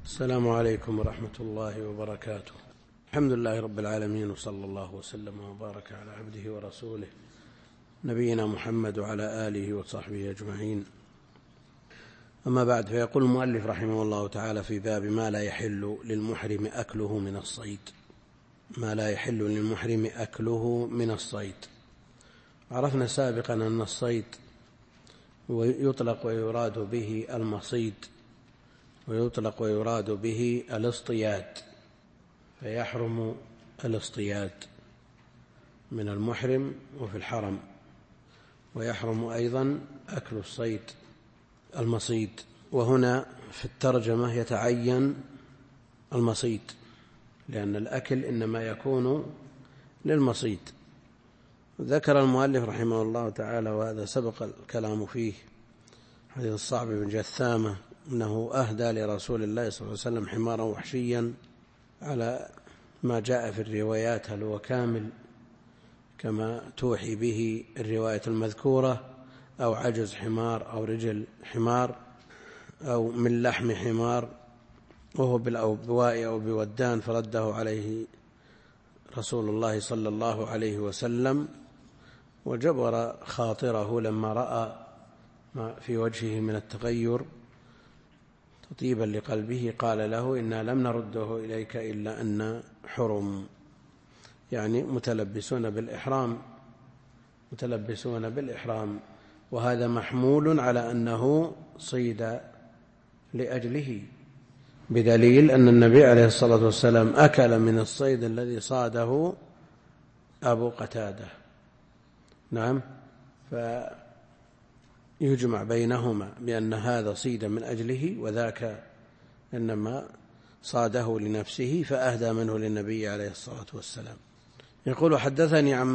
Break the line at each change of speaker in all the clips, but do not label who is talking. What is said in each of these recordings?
السلام عليكم ورحمة الله وبركاته. الحمد لله رب العالمين، وصلى الله وسلم وبارك على عبده ورسوله نبينا محمد وعلى آله وصحبه أجمعين. أما بعد، فيقول المؤلف رحمه الله تعالى في باب ما لا يحل للمحرم أكله من الصيد. ما لا يحل للمحرم أكله من الصيد. عرفنا سابقا أن الصيد يطلق ويراد به المصيد، ويطلق ويراد به الاصطياد، فيحرم الاصطياد من المحرم وفي الحرم، ويحرم أيضا أكل الصيد المصيد. وهنا في الترجمة يتعين المصيد، لأن الأكل إنما يكون للمصيد. ذكر المؤلف رحمه الله تعالى، وهذا سبق الكلام فيه، حديث الصعب بن جثامة أنه أهدى لرسول الله صلى الله عليه وسلم حمارا وحشيا على ما جاء في الروايات، هل هو كامل كما توحي به الرواية المذكورة، أو عجز حمار، أو رجل حمار، أو من لحم حمار، وهو بالأوبواء أو بودان، فرده عليه رسول الله صلى الله عليه وسلم، وجبر خاطره لما رأى ما في وجهه من التغير تطيبا لقلبه، قال له: إنا لم نرده إليك إلا أن حرم، يعني متلبسون بالإحرام، وهذا محمول على أنه صيد لأجله، بدليل أن النبي عليه الصلاة والسلام أكل من الصيد الذي صاده أبو قتادة. نعم، فيجمع بينهما بأن هذا صيد من أجله، وذاك إنما صاده لنفسه فأهدى منه للنبي عليه الصلاة والسلام. يقول: حدثني عن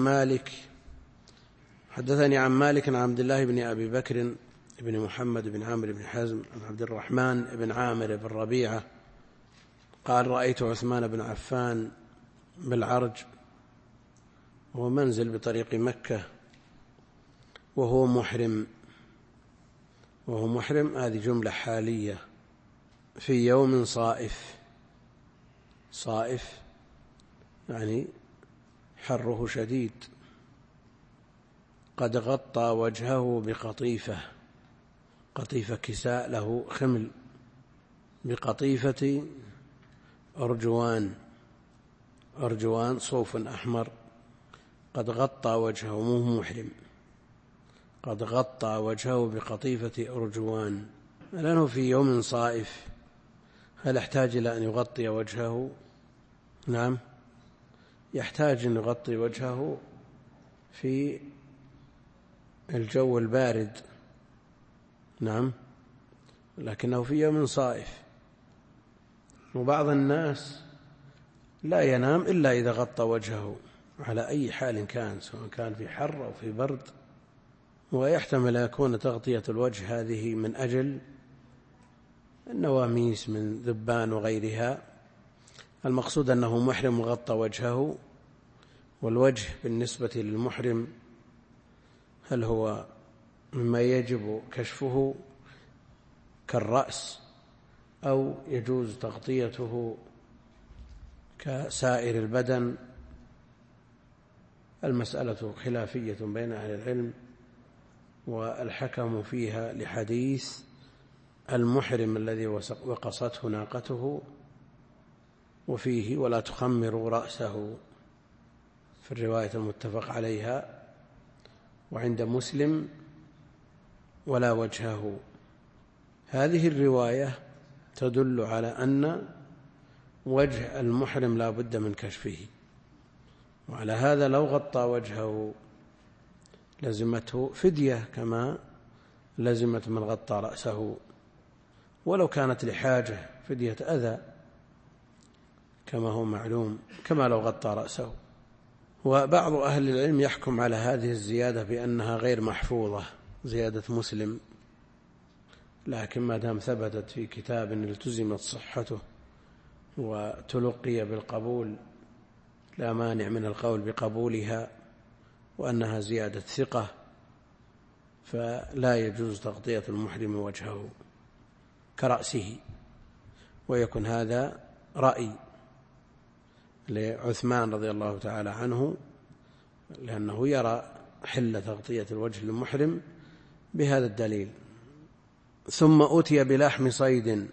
مالك عن عبد الله بن أبي بكر بن محمد بن عامر بن حزم عن عبد الرحمن بن عامر بن ربيعة قال: رأيت عثمان بن عفان بالعرج، وهو منزل بطريق مكة، وهو محرم، هذه جملة حالية، في يوم صائف يعني حره شديد، قد غطى وجهه قطيفة كساء له خمل، بقطيفة أرجوان صوف أحمر، قد غطى وجهه، مو محرم، قد غطى وجهه بقطيفة أرجوان، لأنه في يوم صائف، هل يحتاج إلى أن يغطي وجهه؟ نعم، يحتاج أن يغطي وجهه في الجو البارد، نعم، لكنه في يوم صائف. وبعض الناس لا ينام إلا إذا غطى وجهه على أي حال كان، سواء كان في حر أو في برد، ويحتمل أن يكون تغطية الوجه هذه من أجل النواميس من ذبان وغيرها. المقصود أنه محرم وغطى وجهه. والوجه بالنسبة للمحرم هل هو مما يجب كشفه كالرأس، أو يجوز تغطيته كسائر البدن؟ المسألة خلافية بين أهل العلم، والحكم فيها لحديث المحرم الذي وقصته ناقته، وفيه: ولا تخمروا رأسه، في الرواية المتفق عليها، وعند مسلم: ولا وجهه. هذه الرواية تدل على أن وجه المحرم لا بد من كشفه، وعلى هذا لو غطى وجهه لزمته فدية كما لزمت من غطى رأسه، ولو كانت لحاجة، فدية أذى كما هو معلوم، كما لو غطى رأسه. وبعض أهل العلم يحكم على هذه الزيادة بأنها غير محفوظة، زيادة مسلم، لكن ما دام ثبتت في كتاب التزمت صحته وتلقي بالقبول، لا مانع من القول بقبولها، وأنها زيادة ثقة، فلا يجوز تغطية المحرم وجهه كرأسه. ويكن هذا رأي لعثمان رضي الله تعالى عنه، لأنه يرى حل تغطية الوجه للمحرم بهذا الدليل. ثم أتي بلحم صيد.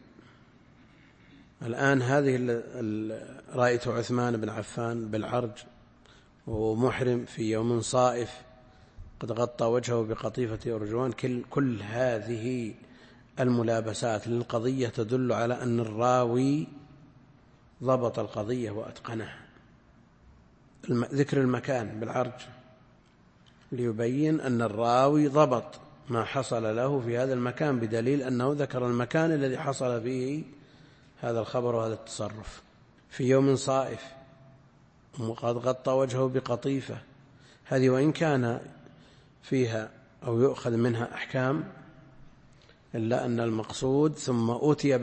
الآن هذه رأيت عثمان بن عفان بالعرج وهو محرم في يوم صائف قد غطى وجهه بقطيفة أرجوان. كل هذه الملابسات للقضية تدل على أن الراوي ضبط القضية وأتقنها. ذكر المكان بالعرج ليبين أن الراوي ضبط ما حصل له في هذا المكان، بدليل أنه ذكر المكان الذي حصل فيه هذا الخبر وهذا التصرف في يوم صائف وقد غطى وجهه بقطيفة. هذه وإن كان فيها أو يؤخذ منها أحكام، إلا أن المقصود ثم أتي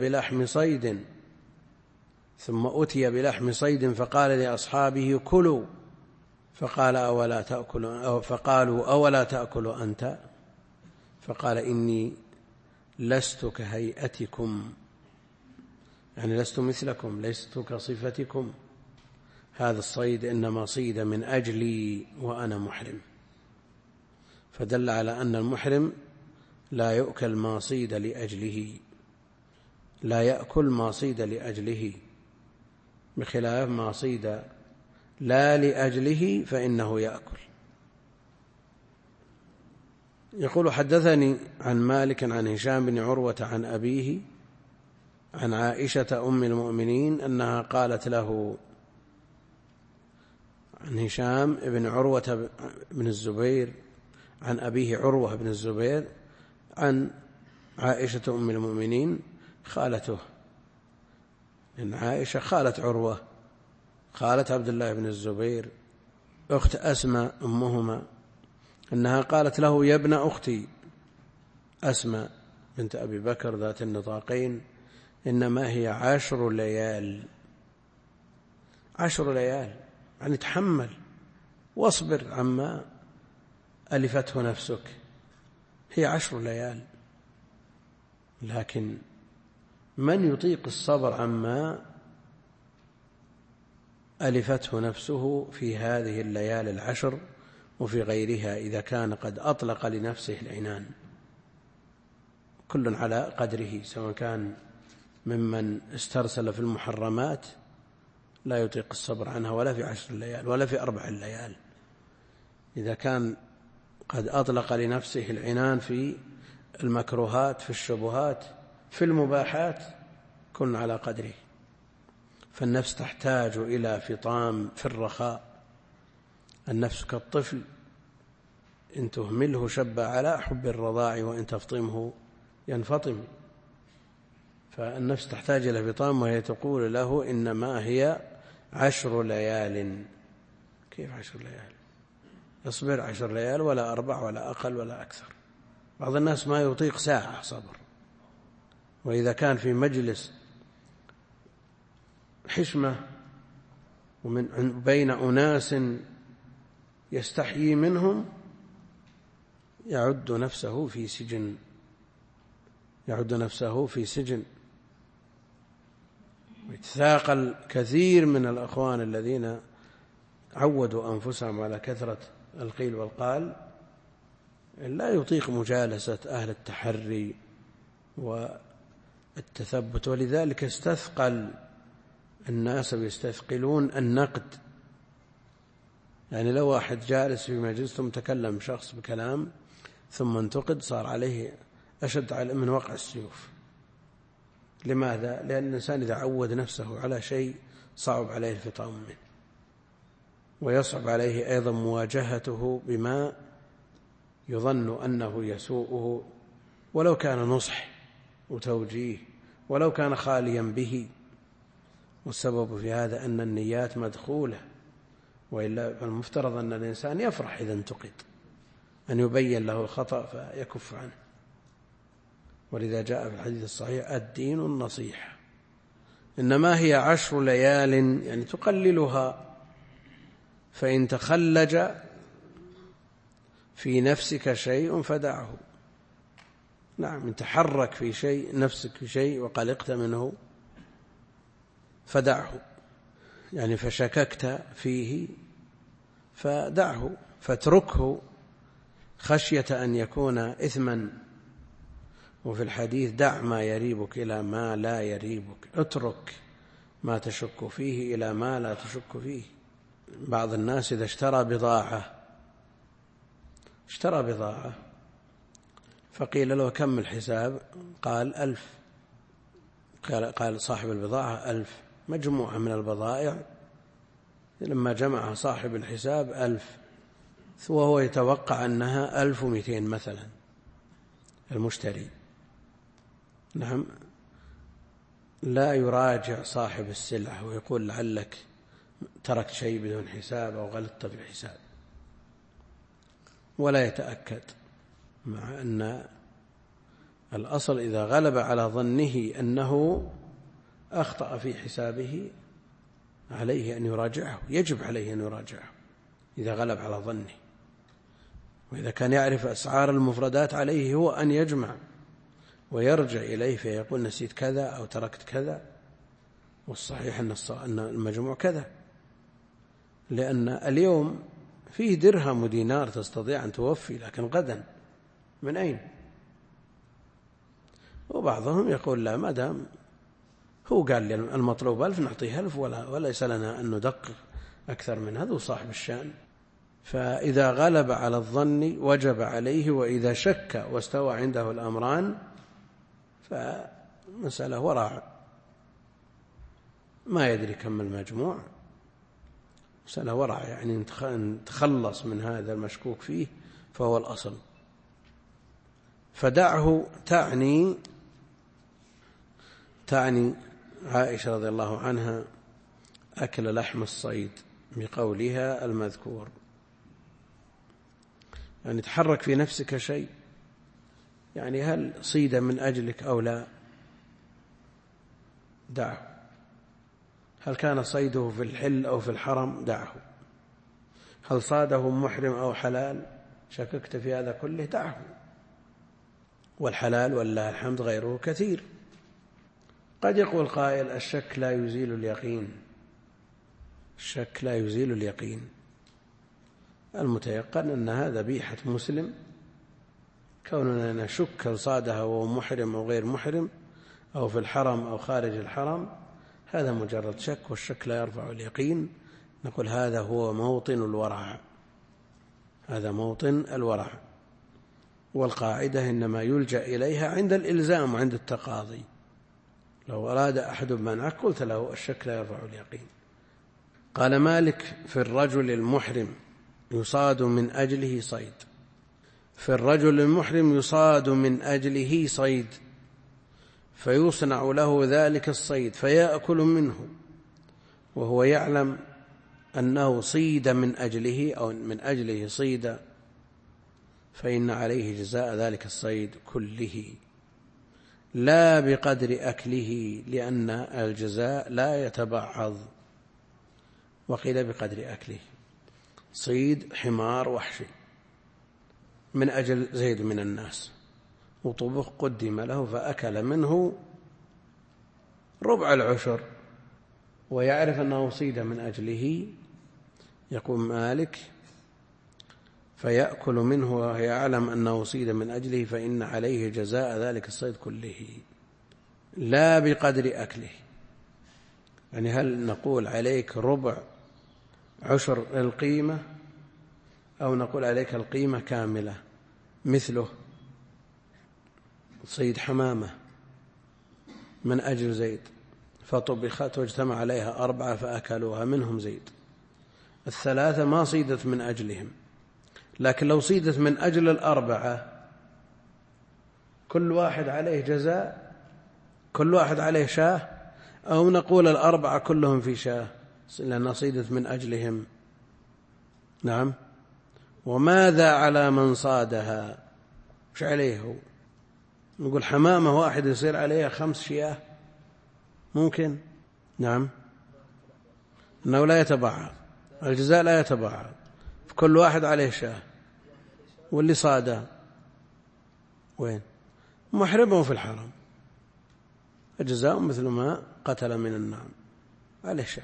بلحم صيد فقال لأصحابه كلوا، فقالوا أولا تأكل أنت؟ فقال إني لست كهيئتكم، يعني لست مثلكم، لست كصفتكم، هذا الصيد إنما صيد من أجلي وأنا محرم. فدل على أن المحرم لا يأكل ما صيد لأجله، بخلاف ما صيد لا لأجله فإنه يأكل. يقول حدثني عن مالك عن هشام بن عروة عن أبيه عن عائشة أم المؤمنين أنها قالت له، عن هشام بن عروة بن الزبير عن أبيه عروة بن الزبير عن عائشة أم المؤمنين خالته، إن عائشة خالت عروة، خالت عبد الله بن الزبير، أخت أسماء أمهما، أنها قالت له: يا ابن أختي أسماء بنت أبي بكر ذات النطاقين، إنما هي 10 ليال. 10 ليال يعني تحمل واصبر عما ألفته نفسك، هي 10 ليال. لكن من يطيق الصبر عما ألفته نفسه في هذه الليالي 10 وفي غيرها إذا كان قد أطلق لنفسه العنان؟ كل على قدره، سواء كان ممن استرسل في المحرمات لا يطيق الصبر عنها ولا في 10 ليال ولا في 4 ليال. إذا كان قد أطلق لنفسه العنان في المكروهات، في الشبهات، في المباحات، كن على قدره. فالنفس تحتاج إلى فطام في الرخاء. النفس كالطفل، إن تهمله شب على حب الرضاع وإن تفطمه ينفطم. فالنفس تحتاج إلى فطام، وهي تقول له: إنما هي 10 ليال. كيف 10 ليال؟ يصبر 10 ليال ولا 4 ولا أقل ولا أكثر. بعض الناس ما يطيق ساعة صبر، وإذا كان في مجلس حشمة ومن بين أناس يستحيي منهم يعد نفسه في سجن. ويتثاقل كثير من الأخوان الذين عودوا أنفسهم على كثرة القيل والقال، لا يطيق مجالسة أهل التحري والتثبت، ولذلك استثقل الناس يستثقلون النقد. يعني لو واحد جالس في مجلس ثم تكلم شخص بكلام ثم انتقد، صار عليه أشد من وقع السيوف. لماذا؟ لأن الإنسان إذا عود نفسه على شيء صعب عليه الفطام منه، ويصعب عليه أيضا مواجهته بما يظن أنه يسوءه، ولو كان نصح وتوجيه، ولو كان خاليا به. والسبب في هذا أن النيات مدخولة، وإلا المفترض أن الإنسان يفرح إذا انتقد، أن يبين له الخطأ فيكف عنه. ولذا جاء في الحديث الصحيح: الدين النصيحة. إنما هي 10 ليال، يعني تقللها. فإن تخلج في نفسك شيء فدعه. نعم، إن تحرك في شيء نفسك في شيء وقلقت منه فدعه، يعني فشككت فيه فدعه، فاتركه خشية أن يكون إثما. وفي الحديث دع ما يريبك إلى ما لا يريبك، اترك ما تشك فيه إلى ما لا تشك فيه. بعض الناس إذا اشترى بضاعة فقيل له كم الحساب؟ قال 1000. قال صاحب البضاعة 1000، مجموعة من البضائع، لما جمع صاحب الحساب 1000 وهو يتوقع أنها 1200 مثلا المشتري. نعم، لا يراجع صاحب السلعة ويقول لعلك تركت شيء بدون حساب أو غلطت في الحساب، ولا يتأكد، مع أن الأصل إذا غلب على ظنه أنه أخطأ في حسابه عليه أن يراجعه، يجب عليه أن يراجعه إذا غلب على ظنه. وإذا كان يعرف أسعار المفردات عليه هو أن يجمع ويرجع إليه فيقول نسيت كذا أو تركت كذا، والصحيح أن المجموع كذا، لأن اليوم فيه درهم ودينار تستطيع أن توفي، لكن غدا من أين؟ وبعضهم يقول لا، ما دام هو قال لي المطلوب 1000 نعطيه 1000 وليس لنا أن ندقق أكثر من هذا، وصاحب الشأن. فإذا غلب على الظن وجب عليه، وإذا شك واستوى عنده الأمران فمسألة ورع، ما يدري كم المجموع، مسألة ورع، يعني تخلص من هذا المشكوك فيه فهو الأصل. فدعه تعني عائشة رضي الله عنها أكل لحم الصيد بقولها المذكور، يعني تحرك في نفسك شيء، يعني هل صيد من أجلك أو لا؟ دعه. هل كان صيده في الحل أو في الحرم؟ دعه. هل صاده محرم أو حلال؟ شككت في هذا كله؟ دعه. والحلال والله الحمد غيره كثير. قد يقول قائل الشك لا يزيل اليقين. الشك لا يزيل اليقين، المتيقن أن هذا ذبيحة مسلم، كوننا نشك هل صادها وهو محرم أو غير محرم أو في الحرم أو خارج الحرم، هذا مجرد شك، والشك لا يرفع اليقين. نقول هذا هو موطن الورع، هذا موطن الورع، والقاعدة إنما يلجأ إليها عند الإلزام وعند التقاضي. لو أراد أحد بمنعه قلت له الشك لا يرفع اليقين. قال مالك في الرجل المحرم يصاد من أجله صيد، في الرجل المحرم يصاد من أجله صيد، فيصنع له ذلك الصيد فيأكل منه وهو يعلم أنه صيد من أجله أو من أجله صيد، فإن عليه جزاء ذلك الصيد كله لا بقدر أكله، لأن الجزاء لا يتبعض. وقيل بقدر أكله. صيد حمار وحشي من أجل زيد من الناس، وطبخ قدم له فأكل منه ربع العشر، ويعرف أنه صيد من أجله، يقول مالك فيأكل منه ويعلم أنه صيد من أجله، فإن عليه جزاء ذلك الصيد كله لا بقدر أكله. يعني هل نقول عليك ربع عشر القيمة أو نقول عليك القيمة كاملة؟ مثله صيد حمامة من أجل زيد فطبخت واجتمع عليها 4 فأكلوها منهم زيد، 3 ما صيدت من أجلهم، لكن لو صيدت من أجل 4 كل واحد عليه جزاء، كل واحد عليه شاه، أو نقول 4 كلهم في شاه لأنها صيدت من أجلهم. نعم. وماذا على من صادها؟ وش عليه هو؟ نقول حمامة واحد يصير عليها 5 شياه ممكن؟ نعم، أنه لا يتبعض، الجزاء لا يتبعض، كل واحد عليه شاه. واللي صاده وين؟ محرمه في الحرم، الجزاء مثل ما قتل من النعم. عليه شاة.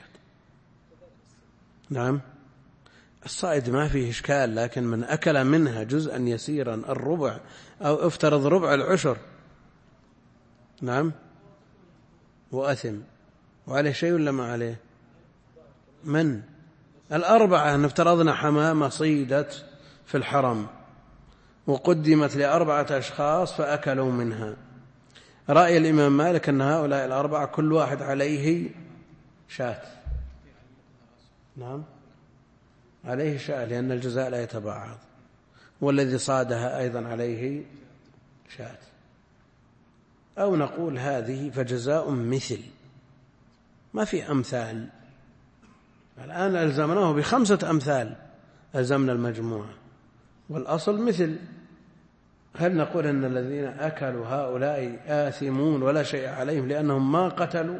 نعم، الصائد ما فيه إشكال، لكن من أكل منها جزءا يسيرا الربع أو افترض ربع العشر، نعم، وأثم، وعليه شيء ولا ما عليه؟ من الأربعة نفترضنا حمامة صيدت في الحرم وقدمت ل4 أشخاص فأكلوا منها، رأي الإمام مالك أن هؤلاء الأربعة كل واحد عليه شاة. نعم، عليه شاة لأن الجزاء لا يتباعض، والذي صادها أيضا عليه شاة. أو نقول هذه فجزاء مثل، ما في أمثال. الآن ألزمناه ب5 أمثال، ألزمنا المجموعة، والأصل مثل. هل نقول أن الذين أكلوا هؤلاء آثمون ولا شيء عليهم لأنهم ما قتلوا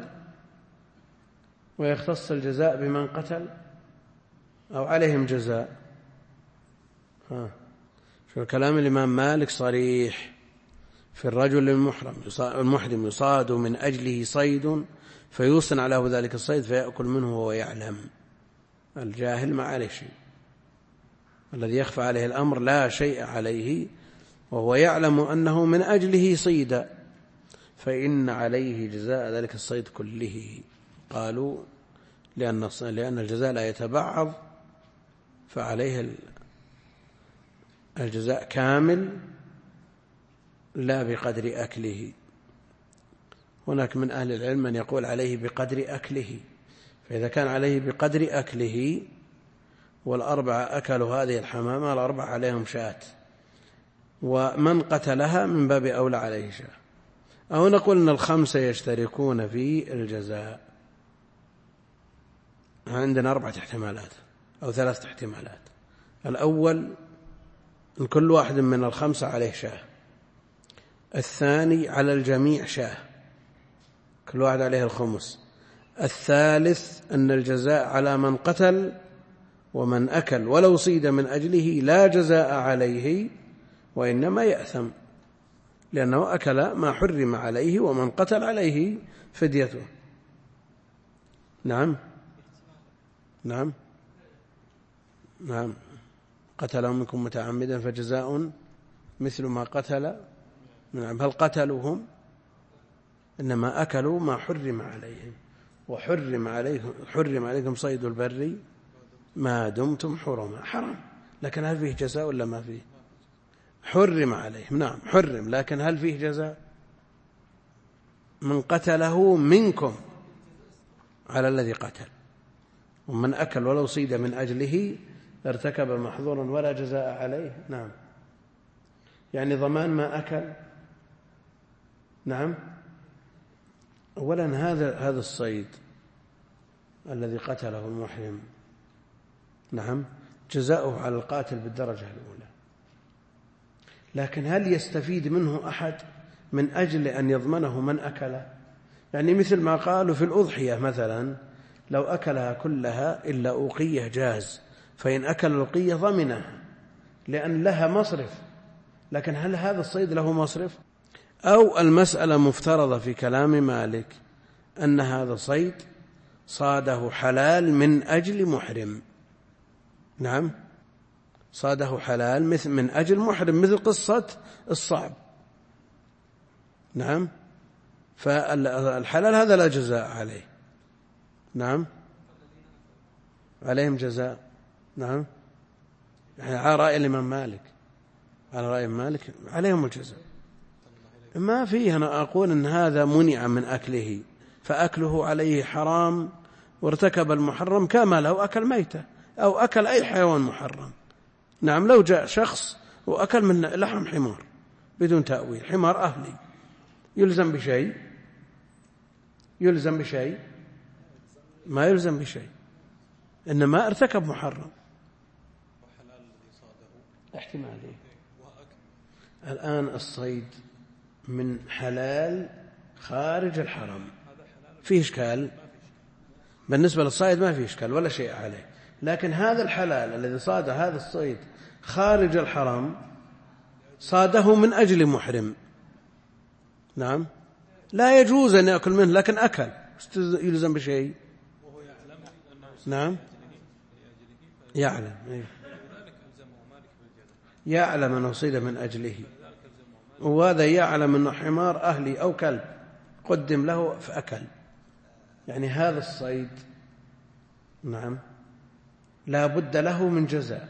ويختص الجزاء بمن قتل، أو عليهم جزاء؟ شو كلام الإمام مالك صريح في الرجل المحرم يصاد من أجله صيد فيوصن له ذلك الصيد فيأكل منه وهو يعلم. الجاهل ما عليه شيء، الذي يخفى عليه الأمر لا شيء عليه وهو يعلم أنه من أجله صيد، فإن عليه جزاء ذلك الصيد كله. قالوا لأن الجزاء لا يتبعض، فعليه الجزاء كامل لا بقدر أكله. هناك من أهل العلم من يقول عليه بقدر أكله، فإذا كان عليه بقدر أكله والأربعة أكلوا هذه الحمامة، الأربعة عليهم شاة، ومن قتلها من باب أولى عليه شاة. أو نقول أن ال5 يشتركون في الجزاء. عندنا 4 احتمالات أو 3 احتمالات. الأول أن كل واحد من ال5 عليه شاة. الثاني على الجميع شاة، كل واحد عليه الخمس. الثالث أن الجزاء على من قتل، ومن أكل ولو صيد من أجله لا جزاء عليه وإنما يأثم، لأنه أكل ما حرم عليه، ومن قتل عليه فديته. نعم نعم نعم، قتل منكم متعمدا فجزاء مثل ما قتل. نعم، هل قتلوهم؟ إنما أكلوا ما حرم عليهم، حرم عليكم صيد البر ما دمتم حرما. حرام، لكن هل فيه جزاء ولا ما فيه؟ حرم عليهم، نعم حرم، لكن هل فيه جزاء؟ من قتله منكم على الذي قتل، ومن أكل ولو صيد من أجله ارتكب محظورا ولا جزاء عليه. نعم، يعني ضمان ما أكل. نعم، أولا هذا الصيد الذي قتله المحرم، نعم، جزاؤه على القاتل بالدرجة الأولى، لكن هل يستفيد منه أحد من أجل أن يضمنه من أكله؟ يعني مثل ما قالوا في الأضحية مثلا، لو أكلها كلها إلا أوقية جاز، فإن أكل الأوقية ضمنها لأن لها مصرف، لكن هل هذا الصيد له مصرف؟ أو المسألة مفترضة في كلام مالك أن هذا صيد صاده حلال من أجل محرم. نعم، صاده حلال مثل من أجل محرم، مثل قصة الصعب. نعم، فالحلال هذا لا جزاء عليه. نعم، عليهم جزاء. نعم، يعني على رأي الإمام مالك، على رأي مالك عليهم الجزاء. ما فيه أنا أقول أن هذا منع من أكله فأكله عليه حرام وارتكب المحرم، كما لو أكل ميتة أو أكل أي حيوان محرم. نعم، لو جاء شخص وأكل من لحم حمار بدون تأويل، حمار أهلي، يلزم بشيء؟ يلزم بشيء؟ ما يلزم بشيء، إنما ارتكب محرم. احتمالي الآن الصيد من حلال خارج الحرم فيه إشكال، بالنسبة للصيد ما فيه إشكال ولا شيء عليه، لكن هذا الحلال الذي صاد هذا الصيد خارج الحرم صاده من أجل محرم. نعم، لا يجوز أن يأكل منه، لكن أكل، يلزم بشيء؟ نعم يعلم، يعلم أنه صيد من أجله، وهذا يعلم أنه حمار أهلي أو كلب قدم له فأكل، يعني هذا الصيد نعم لا بد له من جزاء.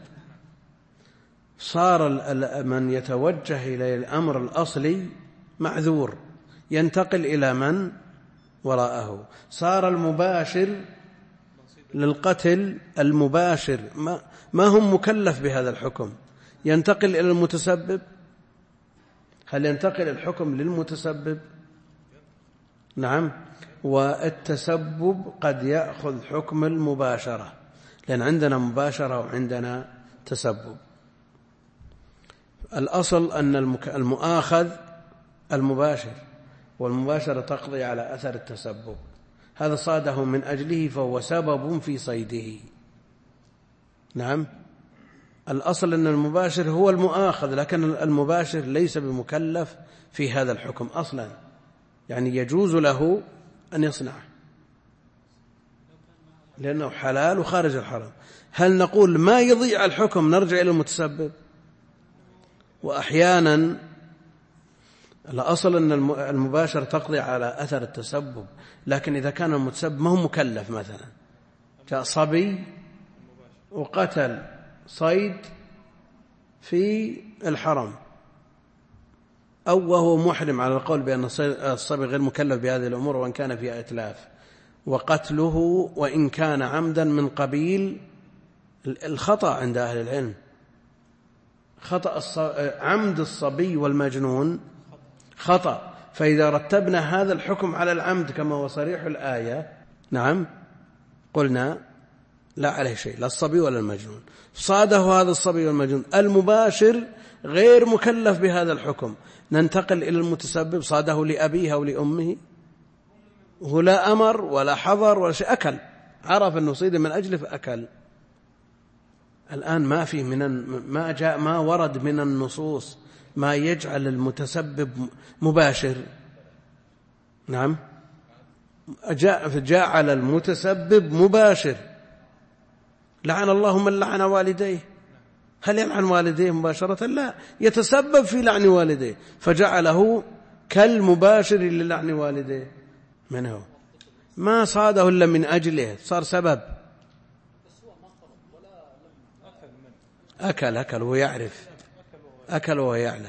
صار من يتوجه إلى الأمر الأصلي معذور، ينتقل إلى من وراءه. صار المباشر للقتل المباشر ما هم مكلف بهذا الحكم، ينتقل إلى المتسبب. هل ينتقل الحكم للمتسبب؟ نعم، والتسبب قد يأخذ حكم المباشرة، لأن عندنا مباشرة وعندنا تسبب. الأصل أن المؤاخذ المباشر، والمباشرة تقضي على أثر التسبب. هذا صاده من أجله فهو سبب في صيده. نعم، الأصل أن المباشر هو المؤاخذ، لكن المباشر ليس بمكلف في هذا الحكم أصلا، يعني يجوز له أن يصنعه لأنه حلال وخارج الحرم. هل نقول ما يضيع الحكم نرجع إلى المتسبب؟ وأحيانا الأصل أن المباشر تقضي على أثر التسبب، لكن إذا كان المتسبب ما هو مكلف، مثلا جاء صبي وقتل صيد في الحرم أو وهو محرم، على القول بأن الصبي غير مكلف بهذه الأمور وإن كان فيها إتلاف، وقتله وإن كان عمدا من قبيل الخطأ عند أهل العلم. عمد الصبي والمجنون خطأ، فإذا رتبنا هذا الحكم على العمد كما هو صريح الآية، نعم، قلنا لا عليه شيء، لا الصبي ولا المجنون. صاده هذا الصبي والمجنون، المباشر غير مكلف بهذا الحكم، ننتقل إلى المتسبب. صاده لأبيه أو لأمه، هو لا أمر ولا حضر ولا شيء، أكل، عرف أنه صيد من أجله فأكل. الآن ما ورد من النصوص ما يجعل المتسبب مباشر. نعم، جعل المتسبب مباشر. لعن الله من لعن والديه. هل يلعن والديه مباشرة؟ لا، يتسبب في لعن والديه، فجعله كالمباشر للعن والديه. من هو؟ ما صاده إلا من أجله، صار سبب. أكل وهو يعرف، أكل وهو يعلم.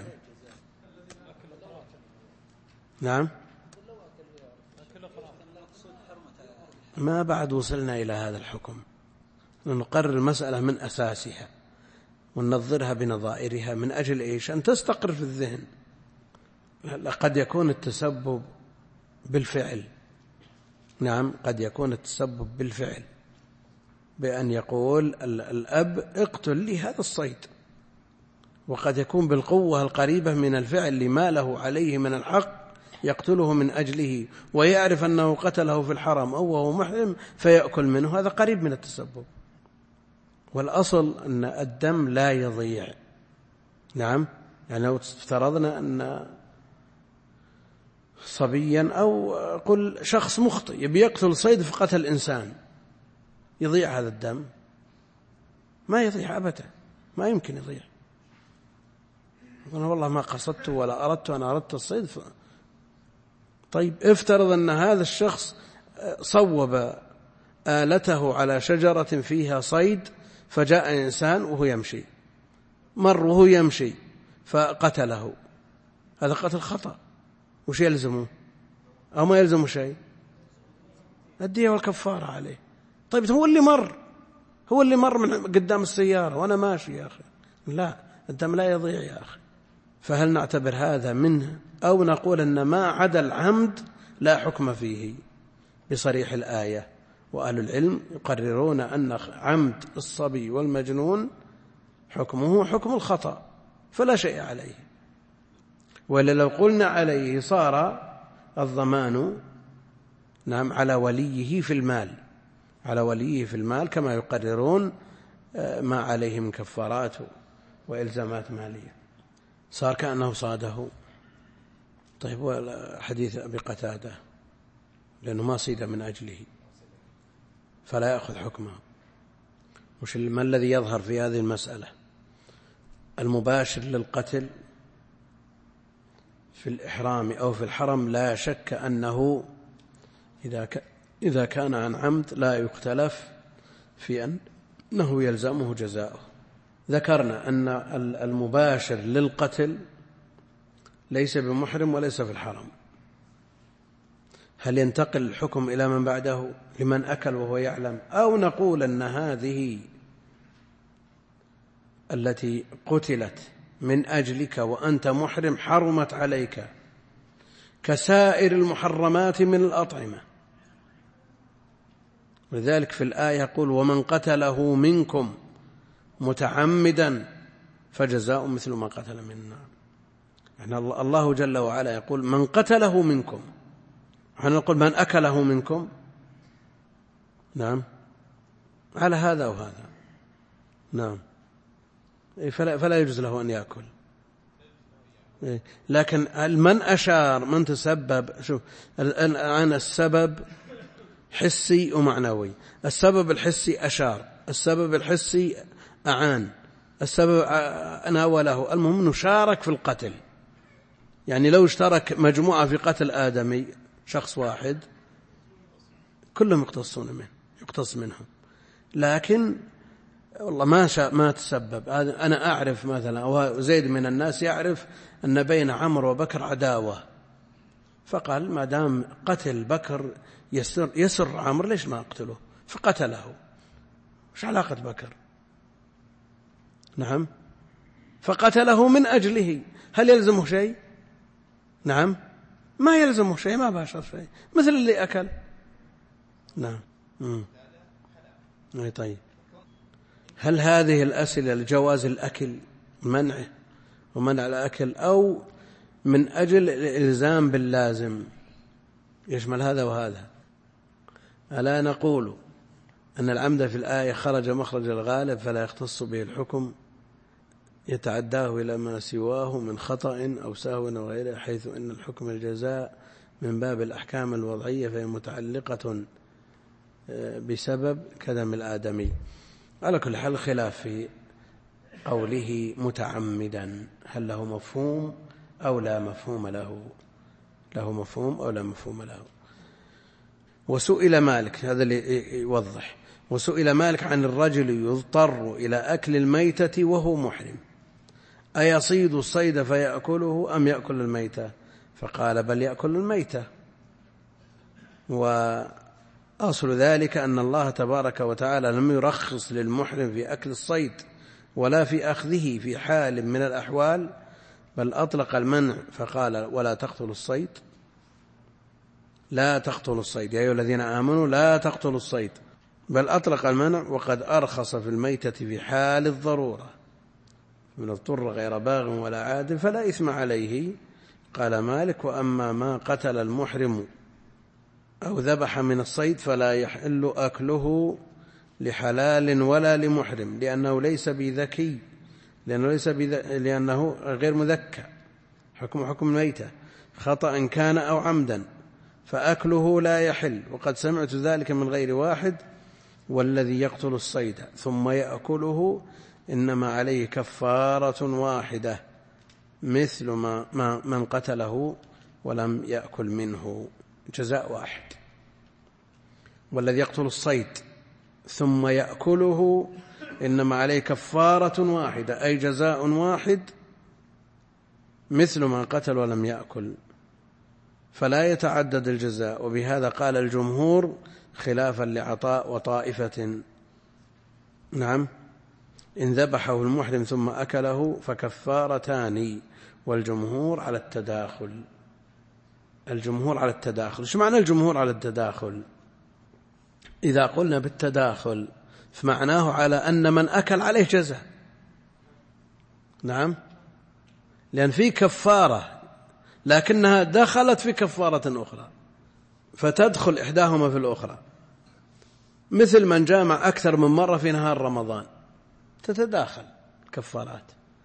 نعم، ما بعد وصلنا إلى هذا الحكم، نقرر المسألة من أساسها وننظرها بنظائرها. من أجل إيش؟ أن تستقر في الذهن. قد يكون التسبب بالفعل، نعم، قد يكون التسبب بالفعل، بأن يقول الأب اقتل لي هذا الصيد، وقد يكون بالقوة القريبة من الفعل لما له عليه من الحق يقتله من أجله، ويعرف أنه قتله في الحرم أو وهو محرم فيأكل منه، هذا قريب من التسبب. والأصل أن الدم لا يضيع. نعم، يعني لو افترضنا أن صبيا أو قل شخص مخطئ يبي يقتل صيد فقتل إنسان، يضيع هذا الدم؟ ما يضيع أبدا، ما يمكن يضيع. يقول والله ما قصدت ولا أردت، أنا أردت الصيد طيب، افترض أن هذا الشخص صوب آلته على شجرة فيها صيد، فجاء إنسان وهو يمشي، مر وهو يمشي فقتله، هذا قتل خطأ، وش يلزمه؟ أو ما يلزمه شيء؟ الدية والكفارة عليه. طيب هو اللي مر من قدام السيارة وأنا ماشي يا أخي، لا، الدم لا يضيع يا أخي. فهل نعتبر هذا منه أو نقول أن ما عدا العمد لا حكم فيه بصريح الآية؟ وأهل العلم يقررون أن عمد الصبي والمجنون حكمه حكم الخطأ فلا شيء عليه، ولا لو قلنا عليه صار الضمان، نعم، على وليه في المال، على وليه في المال كما يقررون ما عليه من كفارات وإلزامات مالية، صار كأنه صاده. طيب، حديث أبي قتادة لأنه ما صيد من أجله، فلا يأخذ حكمه. ما الذي يظهر في هذه المسألة؟ المباشر للقتل في الإحرام أو في الحرم لا شك أنه إذا كان عن عمد لا يختلف في أنه يلزمه جزاؤه. ذكرنا أن المباشر للقتل ليس بمحرم وليس في الحرم. هل ينتقل الحكم إلى من بعده لمن أكل وهو يعلم، أو نقول أن هذه التي قتلت من أجلك وأنت محرم حرمت عليك كسائر المحرمات من الأطعمة؟ ولذلك في الآية يقول ومن قتله منكم متعمدا فجزاء مثل ما قتل منا. يعني الله جل وعلا يقول من قتله منكم، نحن نقول من أكله منكم. نعم، على هذا وهذا. نعم، فلا يجوز له أن يأكل. لكن من أشار، من تسبب، شوف الآن السبب حسي ومعنوي. السبب الحسي أشار، السبب الحسي أعان، السبب ناوله، المهم نشارك في القتل. يعني لو اشترك مجموعة في قتل آدمي شخص واحد كلهم يقتص منهم، لكن والله ما تسبب. أنا أعرف مثلا، أو زيد من الناس يعرف أن بين عمرو وبكر عداوة، فقال ما دام قتل بكر يسر عمرو ليش ما أقتله، فقتله. وش علاقة بكر؟ نعم، فقتله من أجله. هل يلزمه شيء؟ نعم، ما يلزمه شيء، ما باشر شيء، مثل اللي أكل. نعم. طيب، هل هذه الأسئلة لجواز الأكل منعه ومنع الأكل، أو من أجل الإلزام باللازم يشمل هذا وهذا؟ ألا نقول أن العمد في الآية خرج مخرج الغالب فلا يختص به الحكم، يتعداه إلى ما سواه من خطأ أو سهو أو غيره، حيث أن الحكم الجزاء من باب الأحكام الوضعية فهي متعلقة بسبب كدم الآدمي. على كل حال خلاف في قوله متعمدا، هل له مفهوم أو لا مفهوم له؟ له مفهوم أو لا مفهوم له. وسئل مالك، هذا اللي يوضح، وسئل مالك عن الرجل يضطر إلى أكل الميتة وهو محرم، أيصيد الصيد فيأكله أم يأكل الميتة؟ فقال بل يأكل الميتة. وأصل ذلك أن الله تبارك وتعالى لم يرخص للمحرم في أكل الصيد ولا في أخذه في حال من الأحوال، بل أطلق المنع فقال ولا تقتلوا الصيد، لا تقتلوا الصيد يا أيها الذين آمنوا لا تقتلوا الصيد، بل أطلق المنع، وقد أرخص في الميتة في حال الضرورة، من اضطر غير باغ ولا عاد فلا إثم عليه. قال مالك وأما ما قتل المحرم أو ذبح من الصيد فلا يحل أكله لحلال ولا لمحرم، لأنه ليس بذكي، لأنه غير مذكى، حكم الميتة خطأ كان أو عمدا، فأكله لا يحل. وقد سمعت ذلك من غير واحد، والذي يقتل الصيد ثم يأكله إنما عليه كفارة واحدة مثل ما من قتله ولم يأكل منه، جزاء واحد. والذي يقتل الصيد ثم يأكله إنما عليه كفارة واحدة، أي جزاء واحد مثل ما قتل ولم يأكل، فلا يتعدد الجزاء. وبهذا قال الجمهور خلافا لعطاء وطائفة. نعم، إن ذبحه المحرم ثم أكله فكفارتان، والجمهور على التداخل. الجمهور على التداخل. إيش معنى الجمهور على التداخل؟ إذا قلنا بالتداخل فمعناه على أن من أكل عليه جزاء. نعم، لأن في كفارة لكنها دخلت في كفارة أخرى، فتدخل إحداهما في الأخرى، مثل من جامع أكثر من مرة في نهار رمضان، تتداخل كفارات.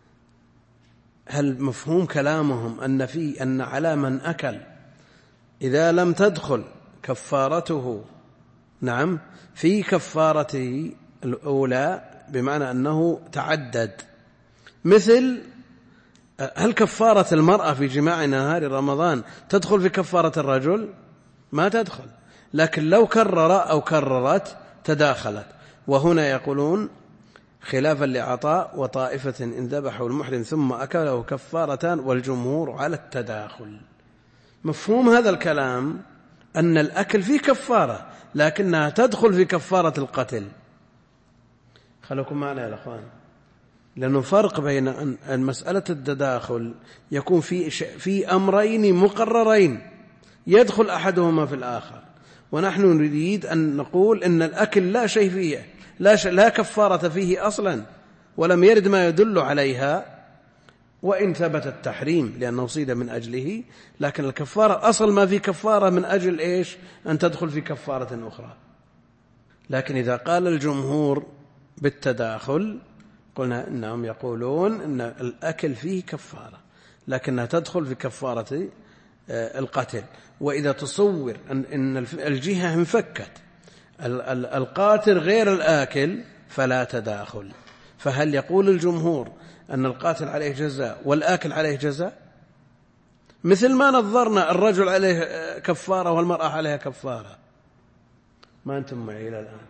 هل مفهوم كلامهم أن على من أكل إذا لم تدخل كفارته نعم، في كفارته الأولى بمعنى أنه تعدد. مثل هل كفارة المرأة في جماع نهار رمضان تدخل في كفارة الرجل؟ ما تدخل، لكن لو كرر أو كررت تداخلت. وهنا يقولون خلافا لعطاء وطائفة إن ذبحوا المحرم ثم أكله كفارتان والجمهور على التداخل. مفهوم هذا الكلام أن الأكل فيه كفارة لكنها تدخل في كفارة القتل. خلوكم معنا يا أخوان، لأنه فرق بين أن المسألة التداخل يكون في أمرين مقررين يدخل أحدهما في الآخر، ونحن نريد أن نقول إن الأكل لا شيء فيه، لا كفارة فيه أصلا، ولم يرد ما يدل عليها، وإن ثبت التحريم لأنه صيد من أجله، لكن الكفارة أصل ما في كفارة من أجل إيش؟ أن تدخل في كفارة أخرى. لكن إذا قال الجمهور بالتداخل قلنا إنهم يقولون إن الأكل فيه كفارة لكنها تدخل في كفارة القتل. وإذا تصور أن الجهة انفكت، القاتل غير الآكل، فلا تداخل. فهل يقول الجمهور أن القاتل عليه جزاء والآكل عليه جزاء؟ مثل ما نظرنا الرجل عليه كفارة والمرأة عليها كفارة. ما أنتم معي إلى الآن؟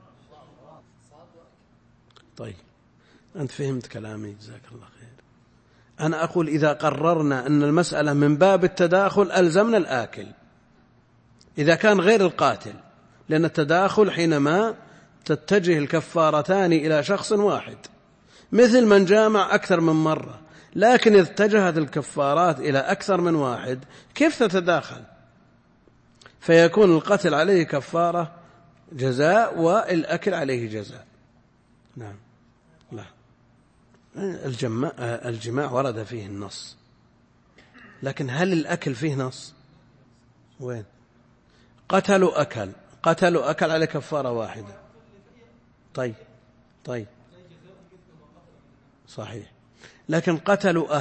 طيب أنت فهمت كلامي، جزاك الله خير. أنا أقول إذا قررنا أن المسألة من باب التداخل ألزمنا الآكل إذا كان غير القاتل، لأن التداخل حينما تتجه الكفارتان إلى شخص واحد، مثل من جامع أكثر من مرة، لكن إذا اتجهت الكفارات إلى أكثر من واحد كيف تتداخل؟ فيكون القتل عليه كفارة جزاء والأكل عليه جزاء. نعم. لا، الجماع ورد فيه النص، لكن هل الأكل فيه نص؟ وين؟ قتلوا أكل على كفارة واحدة. طيب صحيح، لكن قتلوا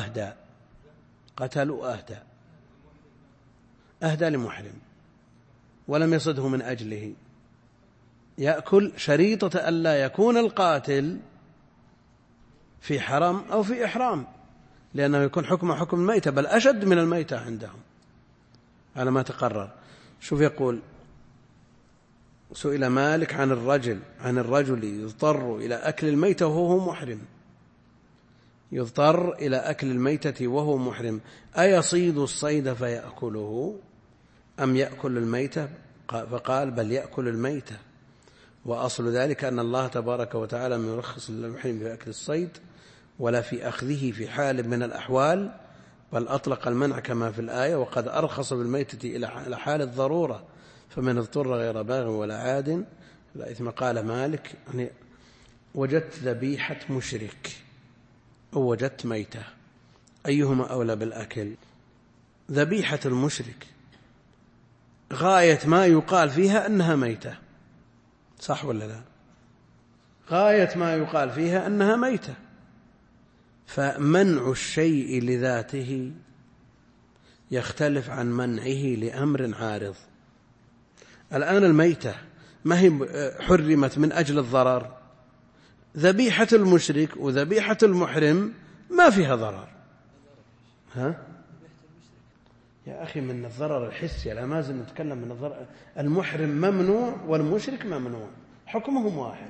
أهدى لمحرم ولم يصده من أجله، يأكل شريطة ألا يكون القاتل في حرم أو في إحرام، لأنه يكون حكم الميتة، بل أشد من الميتة عندهم على ما تقرر. شوف يقول: سئل مالك عن الرجل يضطر إلى أكل الميتة وهو محرم، يضطر إلى أكل الميتة وهو محرم، أيصيد الصيد فيأكله أم يأكل الميتة؟ فقال: بل يأكل الميتة، وأصل ذلك أن الله تبارك وتعالى لم يرخص للمحرم في أكل الصيد ولا في أخذه في حال من الأحوال، بل أطلق المنع كما في الآية: وقد أرخص بالميتة إلى حال الضرورة فمن اضطر غير باغ ولا عاد لا إثم. قال مالك: يعني وجدت ذبيحة مشرك أو وجدت ميتة، أيهما أولى بالأكل؟ ذبيحة المشرك غاية ما يقال فيها أنها ميتة، صح ولا لا؟ غاية ما يقال فيها أنها ميتة، فمنع الشيء لذاته يختلف عن منعه لأمر عارض. الآن الميتة ما هي حرمت من أجل الضرر؟ ذبيحة المشرك وذبيحة المحرم ما فيها ضرر. يا أخي من الضرر الحسي، لا ما زلنا نتكلم من الضرر. المحرم ممنوع والمشرك ممنوع، حكمهم واحد،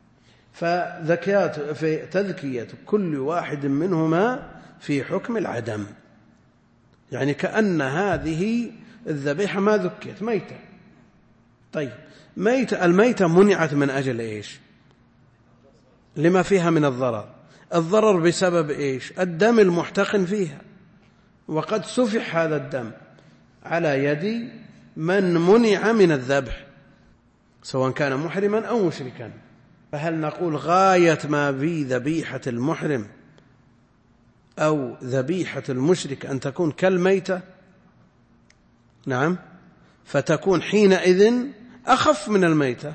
في تذكية كل واحد منهما في حكم العدم، يعني كأن هذه الذبيحة ما ذكيت ميتة. طيب الميتة منعت من أجل إيش؟ لما فيها من الضرر بسبب إيش؟ الدم المحتقن فيها، وقد سفح هذا الدم على يد من منع من الذبح سواء كان محرما أو مشركا. فهل نقول غاية ما في ذبيحة المحرم أو ذبيحة المشرك أن تكون كالميتة؟ نعم، فتكون حينئذ أخف من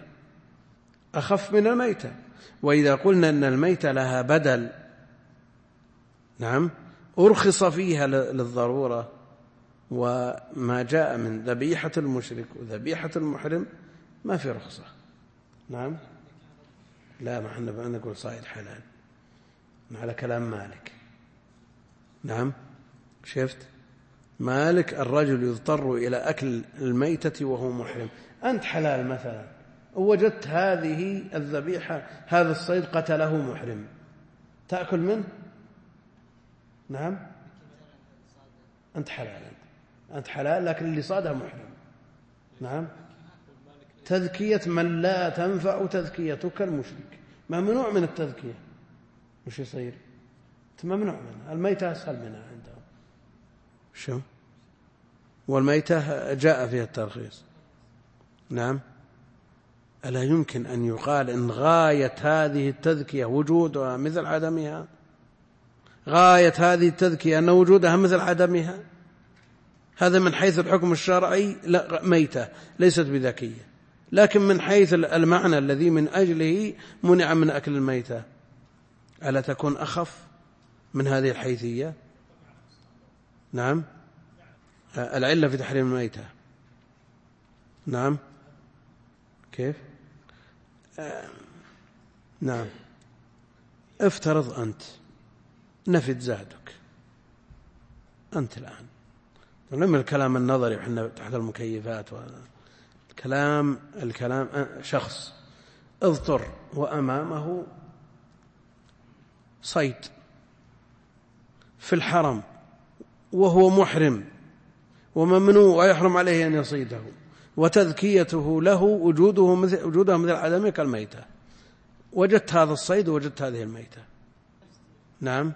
الميتة. وإذا قلنا أن الميتة لها بدل، نعم، أرخص فيها للضرورة، وما جاء من ذبيحة المشرك وذبيحة المحرم ما في رخصة. نعم. لا، ما احنا نقول صيد حلال على كلام مالك. نعم. شفت مالك الرجل يضطر إلى أكل الميتة وهو محرم. أنت حلال مثلا ووجدت هذه الذبيحة، هذا الصيد قتله محرم، تأكل منه؟ نعم. أنت حلال لكن اللي صادها محرم. نعم. تذكية من لا تنفع تذكيتك المشرك، ممنوع من التذكية. مش يصير ممنوع منها، الميتة أسهل منها عندهم. شو والميتة جاء فيها الترخيص. نعم. ألا يمكن أن يقال إن غاية هذه التذكية وجودها مثل عدمها؟ غاية هذه التذكية أن وجودها مثل عدمها؟ هذا من حيث الحكم الشرعي لا، ميتة ليست بذكية، لكن من حيث المعنى الذي من أجله منع من أكل الميتة، ألا تكون أخف من هذه الحيثية؟ نعم. العلة في تحريم الميتة. نعم. كيف؟ نعم. افترض أنت نفد زادك أنت الآن، لما الكلام النظري احنا تحت المكيفات، الكلام شخص اضطر وأمامه صيد في الحرم وهو محرم وممنوع ويحرم عليه أن يصيده، وتذكيته له وجودها مثل عدمه كالميتة. وجدت هذا الصيد ووجدت هذه الميتة. نعم.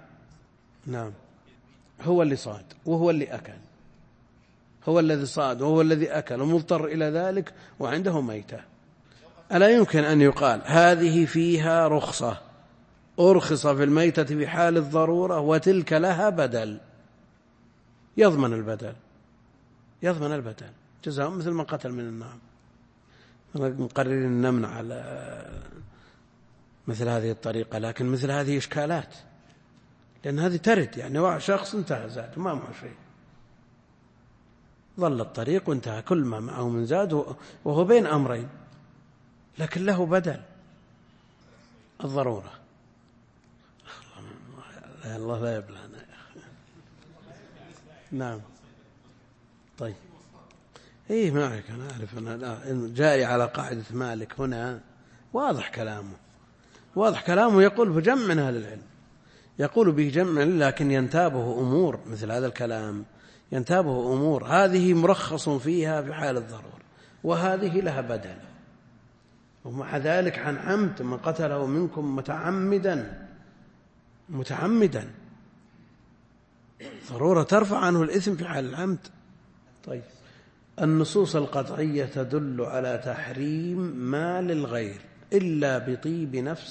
هو اللي صاد وهو اللي أكل، هو الذي صاد وهو الذي أكل ومضطر إلى ذلك وعنده ميتة. ألا يمكن أن يقال هذه فيها رخصة، أرخص في الميتة في حال الضرورة وتلك لها بدل، يضمن البدل جزاء مثل ما قتل من النعم. مقررين نمنع على مثل هذه الطريقة، لكن مثل هذه إشكالات، لأن هذه ترد، يعني شخص انتهى زاد ما معه شيء، ظل الطريق وانتهى كل ما معه من زاد وهو بين أمرين، لكن له بدل الضرورة. الله لا يبلغنا. نعم. طيب إيه معك، أنا أعرف أنا جاي على قاعدة مالك هنا، واضح كلامه يقول بجمع من أهل العلم، يقول به جمع، لكن ينتابه أمور مثل هذا الكلام، ينتابه أمور هذه مرخص فيها في حال الضرورة، وهذه لها بدل. ومع ذلك عن عمد من قتله منكم متعمدا ضرورة ترفع عنه الإثم في حال العمد. طيب النصوص القطعية تدل على تحريم ما للغير إلا بطيب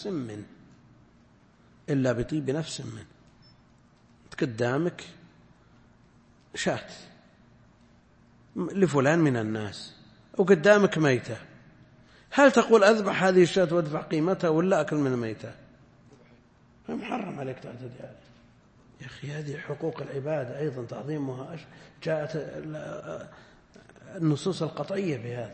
نفس منه. قدامك شاة لفلان من الناس وقدامك ميتة، هل تقول أذبح هذه الشاة وادفع قيمتها ولا أكل من الميتة؟ محرم عليك تعتدي عليه. يا أخي هذه حقوق العباد أيضا تعظيمها، جاءت النصوص القطعية بهذا.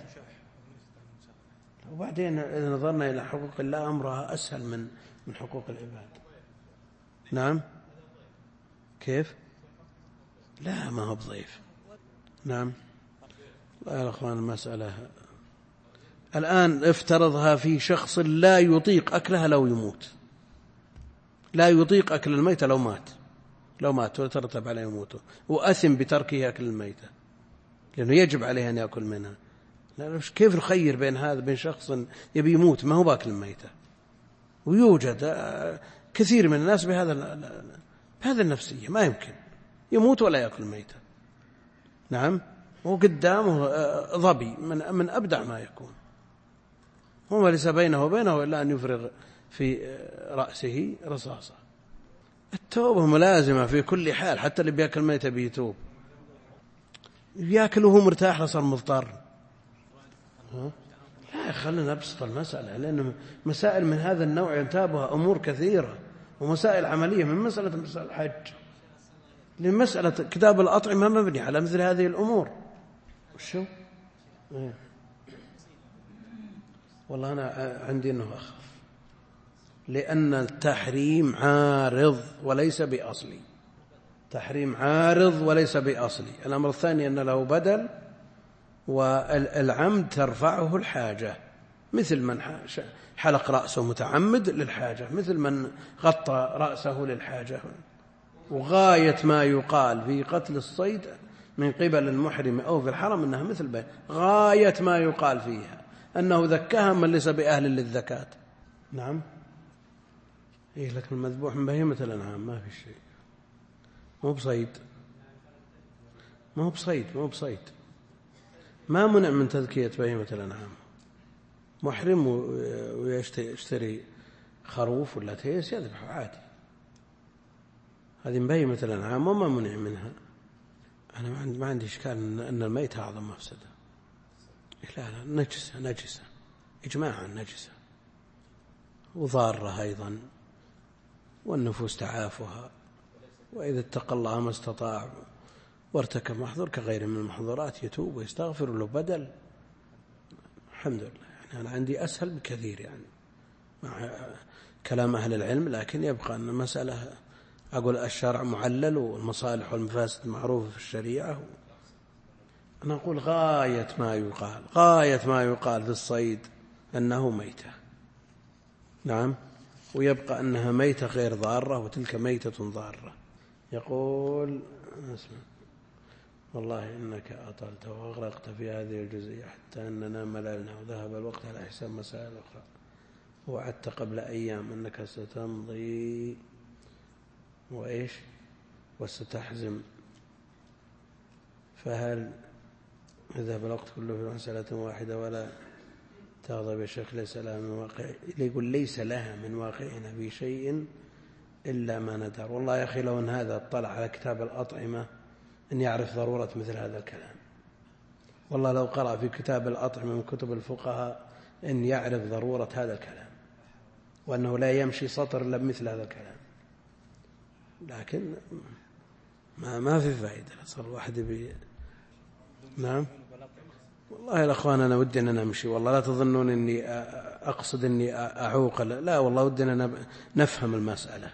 وبعدين إذا نظرنا إلى حقوق الله أمرها أسهل من حقوق العباد. نعم. كيف؟ لا، ما هو بضيف. نعم. لا يا أخوان، المسألة الآن افترضها في شخص لا يطيق أكلها لو يموت، لا يطيق أكل الميتة لو مات وترتب عليه موته، وأثم بتركه أكل الميتة لأنه يجب عليه أن يأكل منها. كيف نخير بين شخص يبي يموت ما هو باكل الميتة، ويوجد كثير من الناس بهذا النفسية، ما يمكن يموت ولا يأكل الميتة. نعم. وقدامه ظبي من أبدع ما يكون، هو ليس بينه وبينه إلا أن يفرغ في رأسه رصاصة. التوبة ملازمة في كل حال، حتى اللي بيأكل ميتة بيتوب، يأكله مرتاح لصار مضطر. لا، خلينا نبسط المسألة، لأن مسائل من هذا النوع ينتابها أمور كثيرة ومسائل عملية، من مسألة الحج لمسألة كتاب الأطعمة مبني على مثل هذه الأمور. وشو والله أنا عندي أنه أخف، لأن التحريم عارض وليس بأصلي، تحريم عارض وليس بأصلي. الأمر الثاني أن له بدل، والعمد ترفعه الحاجة، مثل من حلق رأسه متعمد للحاجة، مثل من غطى رأسه للحاجة. وغاية ما يقال في قتل الصيد من قبل المحرم أو في الحرم أنها مثل بين، غاية ما يقال فيها أنه ذكاها من ليس بأهل للذكاة. نعم، إيه، لكن المذبوح من بهيمة الأنعام ما في شيء، مو بصيد، مو بصيد، ما منع من تذكية بهيمة الأنعام. محرم ويشتري خروف ولا تيس يذبح عادي، هذه من بهيمة الأنعام وما منع منها. أنا ما عندي إشكال أن الميت أعظم مفسدة. لا نجسة إجماعا، نجسة وضارة أيضا، والنفوس تعافها، وإذا اتقى الله ما استطاع وارتكب محظور كغير من المحظورات يتوب ويستغفر له بدل. الحمد لله، يعني أنا عندي أسهل بكثير يعني مع كلام أهل العلم، لكن يبقى أن المسألة أقول الشرع معلل والمصالح والمفاسد معروفة في الشريعة. أنا أقول غاية ما يقال في الصيد أنه ميتة، نعم، ويبقى أنها ميتة غير ضارة، وتلك ميتة ضارة. يقول اسمع، والله إنك أطلت وأغرقت في هذه الجزئية حتى أننا مللنا وذهب الوقت على حساب مسائل أخرى، وعدت قبل أيام أنك ستمضي وإيش وستحزم، فهل يذهب الوقت كله في مسألة واحدة ولا تغضب يا شيخ؟ ليس لها من واقع، يقول ليس لها من واقعنا في شيء إلا ما ندر. والله يا أخي لو أن هذا اطلع على كتاب الأطعمة أن يعرف ضرورة مثل هذا الكلام، والله لو قرأ في كتاب الأطعمة من كتب الفقهاء أن يعرف ضرورة هذا الكلام، وأنه لا يمشي سطر إلا بمثل هذا الكلام. لكن ما في فائدة، صار الواحد نعم. والله يا أخوان أنا ودي أن نمشي، والله لا تظنون أني أقصد أني أعوق، لا والله ودي أن نفهم المسألة.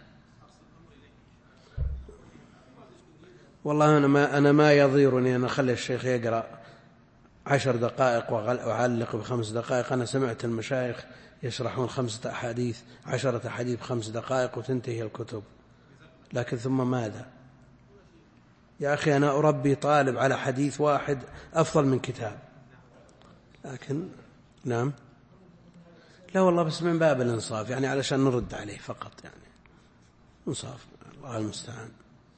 والله أنا ما يضيرني أن أخلي الشيخ يقرأ 10 دقائق وأعلق ب5 دقائق. أنا سمعت المشايخ يشرحون 5 أحاديث 10 أحاديث ب5 دقائق وتنتهي الكتب، لكن ثم ماذا يا أخي؟ أنا أربي طالب على حديث واحد أفضل من كتاب، لكن نعم، لا والله بس من باب الإنصاف، يعني علشان نرد عليه فقط، يعني إنصاف، الله المستعان.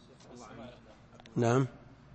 نعم،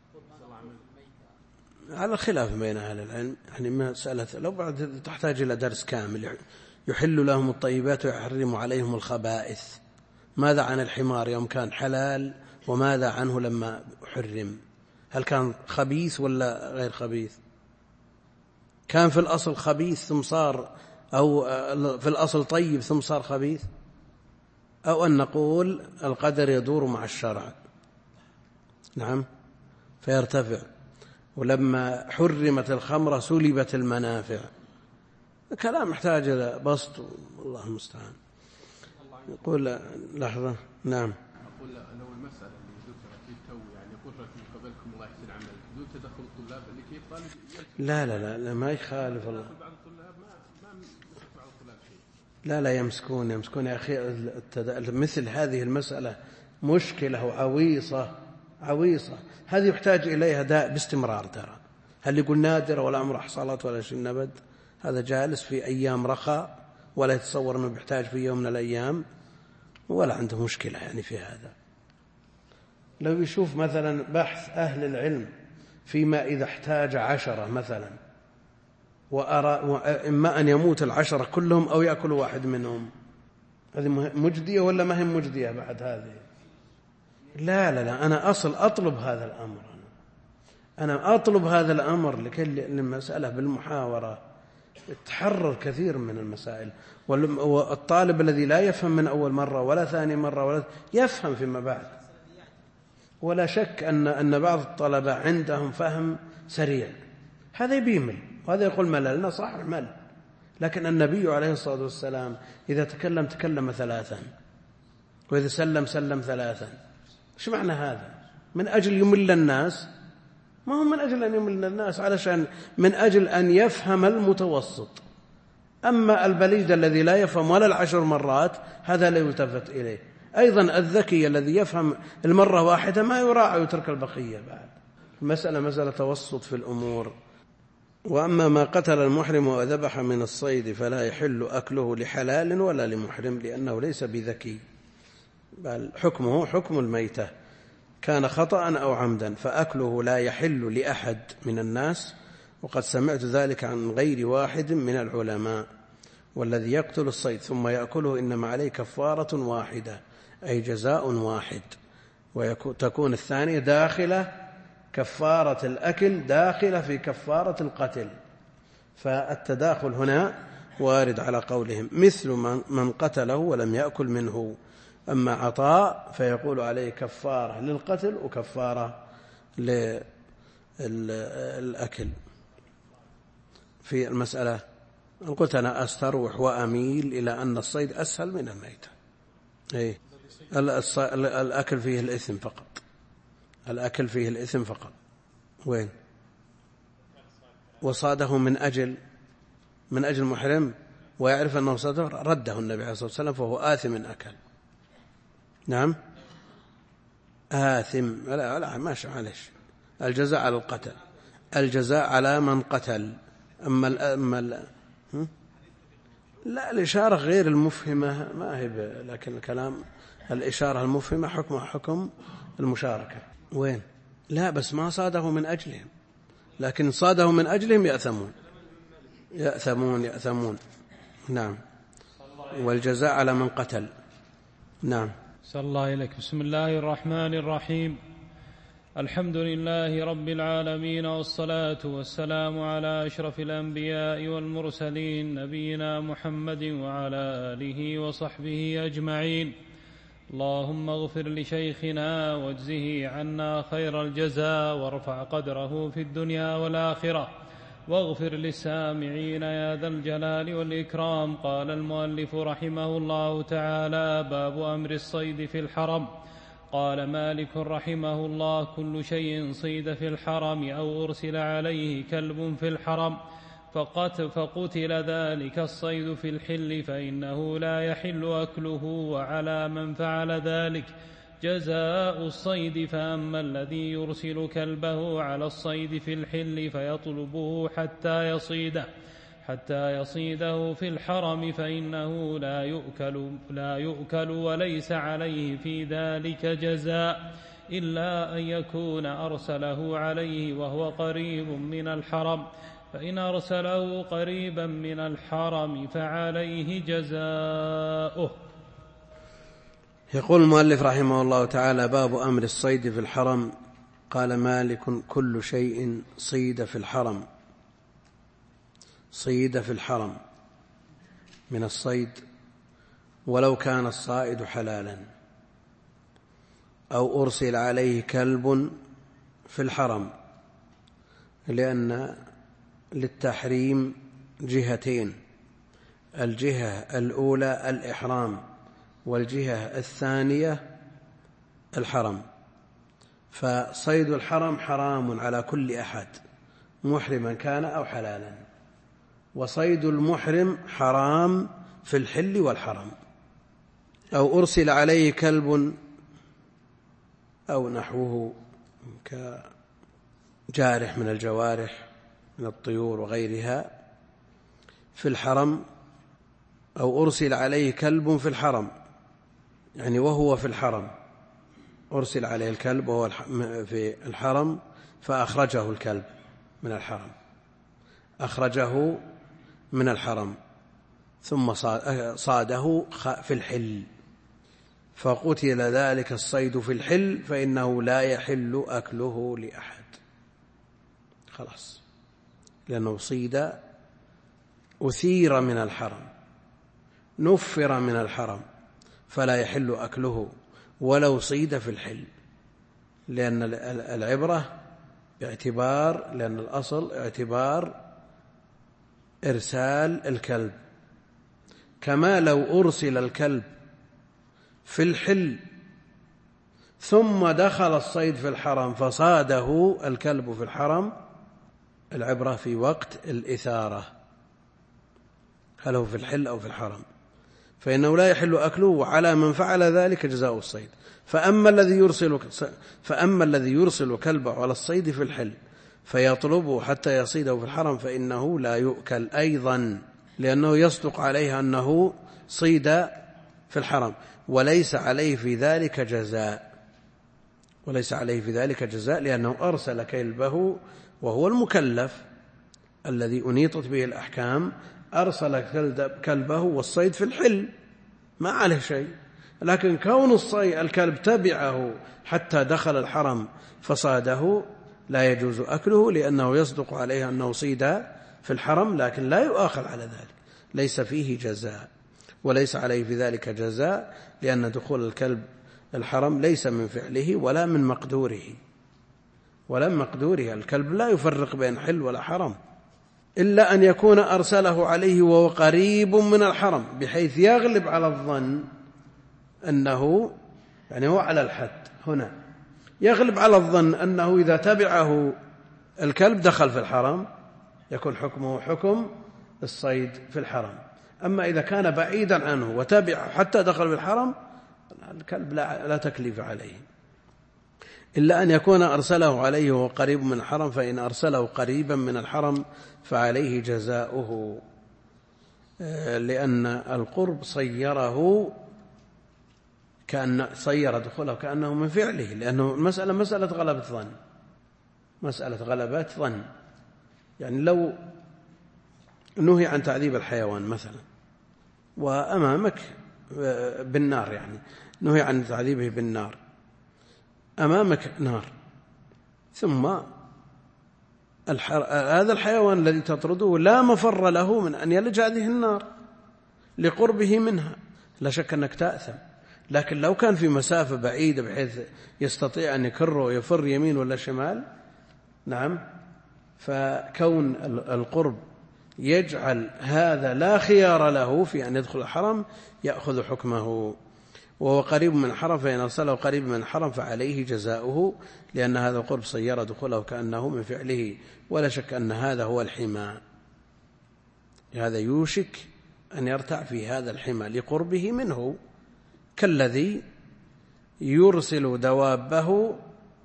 على خلاف بين أهل العلم، يعني مسألة لو بعد تحتاج إلى درس كامل. يحل لهم الطيبات ويحرم عليهم الخبائث. ماذا عن الحمار يوم كان حلال، وماذا عنه لما حرم؟ هل كان خبيث ولا غير خبيث؟ كان في الأصل خبيث ثم صار، أو في الأصل طيب ثم صار خبيث، أو أن نقول القدر يدور مع الشرع، نعم، فيرتفع. ولما حرمت الخمرة سلبت المنافع. كلام يحتاج إلى بسط، الله المستعان. يقول لحظة، نعم،
أقول لو المسألة اللي ذكرت في التو، يعني قدرة من قبلكم الله يحسن عملك بدون تدخل الطلاب اللي كيف طالب
لا ما يخالف الله.
بعض الطلاب ما بعض الطلاب شيء.
لا يمسكون يا أخي. مثل هذه المسألة مشكلة عويصة، هذه يحتاج إليها داء باستمرار. ترى هل يقول نادرة ولا عمره حصلت ولا شيء نبد؟ هذا جالس في أيام رخاء ولا يتصور أنه بيحتاج في يوم من الأيام، ولا عنده مشكلة يعني في هذا. لو يشوف مثلا بحث أهل العلم فيما إذا احتاج 10 مثلا، وأرى إما أن يموت 10 كلهم أو يأكل واحد منهم، هذه مجدية ولا ما هي مجدية بعد هذه؟ لا أنا أطلب هذا الأمر، أنا أطلب هذا الأمر لكي المسألة بالمحاورة تحرر كثير من المسائل. والطالب الذي لا يفهم من أول مرة ولا ثاني مرة ولا يفهم فيما بعد. ولا شك أن بعض الطلبة عندهم فهم سريع، هذا يبيمل وهذا يقول مللنا، صح مل، لكن النبي عليه الصلاة والسلام إذا تكلم 3، وإذا سلم 3. إيش معنى هذا؟ من أجل يمل الناس؟ ما هو من أجل أن يمل الناس، علشان من أجل أن يفهم المتوسط. أما البليد الذي لا يفهم ولا 10 مرات هذا لا يلتفت إليه. أيضا الذكي الذي يفهم المرة واحدة ما يراعي ويترك البقية. بعد مسألة توسط في الأمور. وأما ما قتل المحرم وذبح من الصيد فلا يحل أكله لحلال ولا لمحرم، لأنه ليس بذكي، بل حكمه حكم الميتة، كان خطأ أو عمدا، فأكله لا يحل لأحد من الناس. وقد سمعت ذلك عن غير واحد من العلماء. والذي يقتل الصيد ثم يأكله إنما عليه كفارة واحدة، أي جزاء واحد، وتكون الثانية داخلة كفارة الأكل داخلة في كفارة القتل. فالتداخل هنا وارد على قولهم، مثل من قتله ولم يأكل منه. أما عطاء فيقول عليه كفارة للقتل وكفارة للأكل. في المسألة قلت أنا أستروح وأميل إلى أن الصيد أسهل من الميتة. الأكل فيه الإثم فقط، الأكل فيه الإثم فقط. وين؟ وصاده من أجل محرم ويعرف أنه صاده، رده النبي عليه الصلاة والسلام، فهو آثم إن أكل. نعم آثم. لا ماشي، معلش. الجزاء على القتل، الجزاء على من قتل. لا، الإشارة غير المفهمة ما هي لكن الكلام الإشارة المفهمة حكم المشاركة. وين؟ لا، بس ما صاده من أجلهم، لكن صاده من أجلهم يأثمون. نعم. والجزاء على من قتل. نعم.
صلى الله إليك. بسم الله الرحمن الرحيم. الحمد لله رب العالمين، والصلاة والسلام على أشرف الأنبياء والمرسلين، نبينا محمد وعلى آله وصحبه أجمعين. اللهم اغفر لشيخنا واجزه عنا خير الجزاء، وارفع قدره في الدنيا والآخرة، واغفر للسامعين يا ذا الجلال والإكرام. قال المؤلف رحمه الله تعالى: باب أمر الصيد في الحرم. قال مالك رحمه الله: كل شيء صيد في الحرم أو أرسل عليه كلب في الحرم فقتل ذلك الصيد في الحل فإنه لا يحل أكله، وعلى من فعل ذلك جزاء الصيد. فأما الذي يرسل كلبه على الصيد في الحل فيطلبه حتى يصيده في الحرم فإنه لا يؤكل وليس عليه في ذلك جزاء، إلا أن يكون أرسله عليه وهو قريب من الحرم، فإن أرسله قريبا من الحرم فعليه جزاؤه.
يقول المؤلف رحمه الله تعالى: باب أمر الصيد في الحرم. قال مالك: كل شيء صيد في الحرم من الصيد، ولو كان الصائد حلالا، أو أرسل عليه كلب في الحرم، لأن للتحريم جهتين: الجهة الأولى الإحرام، والجهة الثانية الحرم. فصيد الحرم حرام على كل أحد، محرما كان أو حلالا، وصيد المحرم حرام في الحل والحرم. أو أرسل عليه كلب أو نحوه كجارح من الجوارح من الطيور وغيرها في الحرم، أو أرسل عليه كلب في الحرم، يعني وهو في الحرم، أرسل عليه الكلب وهو في الحرم فأخرجه الكلب من الحرم، أخرجه من الحرم ثم صاده في الحل، فقتل ذلك الصيد في الحل فإنه لا يحل أكله لأحد. خلاص، لأنه صيد أثير من الحرم، نفر من الحرم، فلا يحل أكله ولو صيد في الحل، لأن العبرة باعتبار، لأن الأصل اعتبار إرسال الكلب، كما لو أرسل الكلب في الحل ثم دخل الصيد في الحرم فصاده الكلب في الحرم. العبرة في وقت الإثارة، هل هو في الحل أو في الحرم، فإنه لا يحل أكله، وعلى من فعل ذلك جزاء الصيد. فأما الذي يرسل كلبه على الصيد في الحل فيطلبه حتى يصيده في الحرم فإنه لا يؤكل أيضا، لأنه يصدق عليه أنه صيد في الحرم، وليس عليه في ذلك جزاء، لأنه أرسل كلبه وهو المكلف الذي أنيطت به الأحكام، أرسل كلبه والصيد في الحل ما عليه شيء. لكن كون الكلب تبعه حتى دخل الحرم فصاده لا يجوز أكله، لأنه يصدق عليه أنه صيد في الحرم، لكن لا يؤاخذ على ذلك، ليس فيه جزاء وليس عليه في ذلك جزاء، لأن دخول الكلب الحرم ليس من فعله ولا من مقدوره. الكلب لا يفرق بين حل ولا حرم، إلا أن يكون أرسله عليه وهو قريب من الحرم، بحيث يغلب على الظن أنه يعني هو على الحد هنا، يغلب على الظن أنه إذا تبعه الكلب دخل في الحرم يكون حكمه حكم الصيد في الحرم. أما إذا كان بعيدا عنه وتبعه حتى دخل في الحرم الكلب لا تكليف عليه، إلا أن يكون أرسله عليه وهو قريب من الحرم، فإن أرسله قريبا من الحرم فعليه جزاؤه، لأن القرب صير دخوله كأنه من فعله، لأنه المسألة مسألة غلبة ظن. يعني لو نهي عن تعذيب الحيوان مثلا وأمامك بالنار، يعني نهي عن تعذيبه بالنار، أمامك نار، ثم هذا الحيوان الذي تطرده لا مفر له من أن يلج هذه النار لقربه منها، لا شك أنك تأثم. لكن لو كان في مسافة بعيدة بحيث يستطيع أن يكر ويفر يمين ولا شمال، نعم، فكون القرب يجعل هذا لا خيار له في أن يدخل الحرم يأخذ حكمه، وهو قريب من الحرم، فإن أرسله قريب من الحرم فعليه جزاؤه، لأن هذا القرب صير دخوله كأنه من فعله، ولا شك أن هذا هو الحمى، هذا يوشك أن يرتع في هذا الحمى لقربه منه، كالذي يرسل دوابه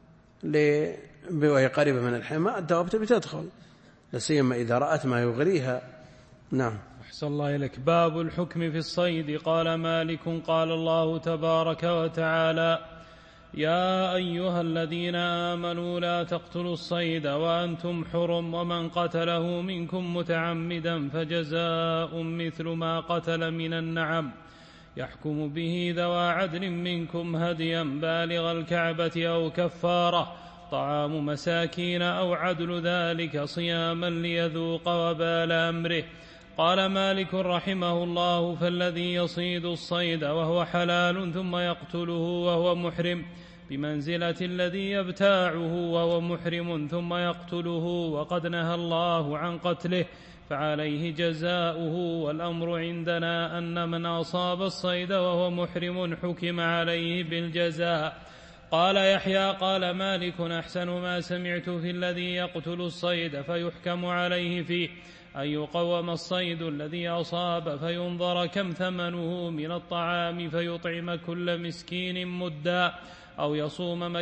وهي قريبة من الحمى، الدواب تبي تدخل، لسيما إذا رأت ما يغريها. نعم.
أحسن الله إليك. باب الحكم في الصيد. قال مالك قال الله تبارك وتعالى: يا أيها الذين آمنوا لا تقتلوا الصيد وأنتم حرم، ومن قتله منكم متعمدا فجزاء مثل ما قتل من النعم، يحكم به ذوى عدل منكم هديا بالغ الكعبة أو كفارة طعام مساكين أو عدل ذلك صياما ليذوق وبال أمره. قال مالك رحمه الله: فالذي يصيد الصيد وهو حلال ثم يقتله وهو محرم بمنزلة الذي يبتاعه وهو محرم ثم يقتله وقد نهى الله عن قتله، فعليه جزاؤه. والأمر عندنا أن من أصاب الصيد وهو محرم حكم عليه بالجزاء. قال يحيى قال مالك: أحسن ما سمعت في الذي يقتل الصيد فيحكم عليه فيه أن يقوم الصيد الذي أصاب فينظر كم ثمنه من الطعام فيطعم كل مسكين مدا، أو يصوم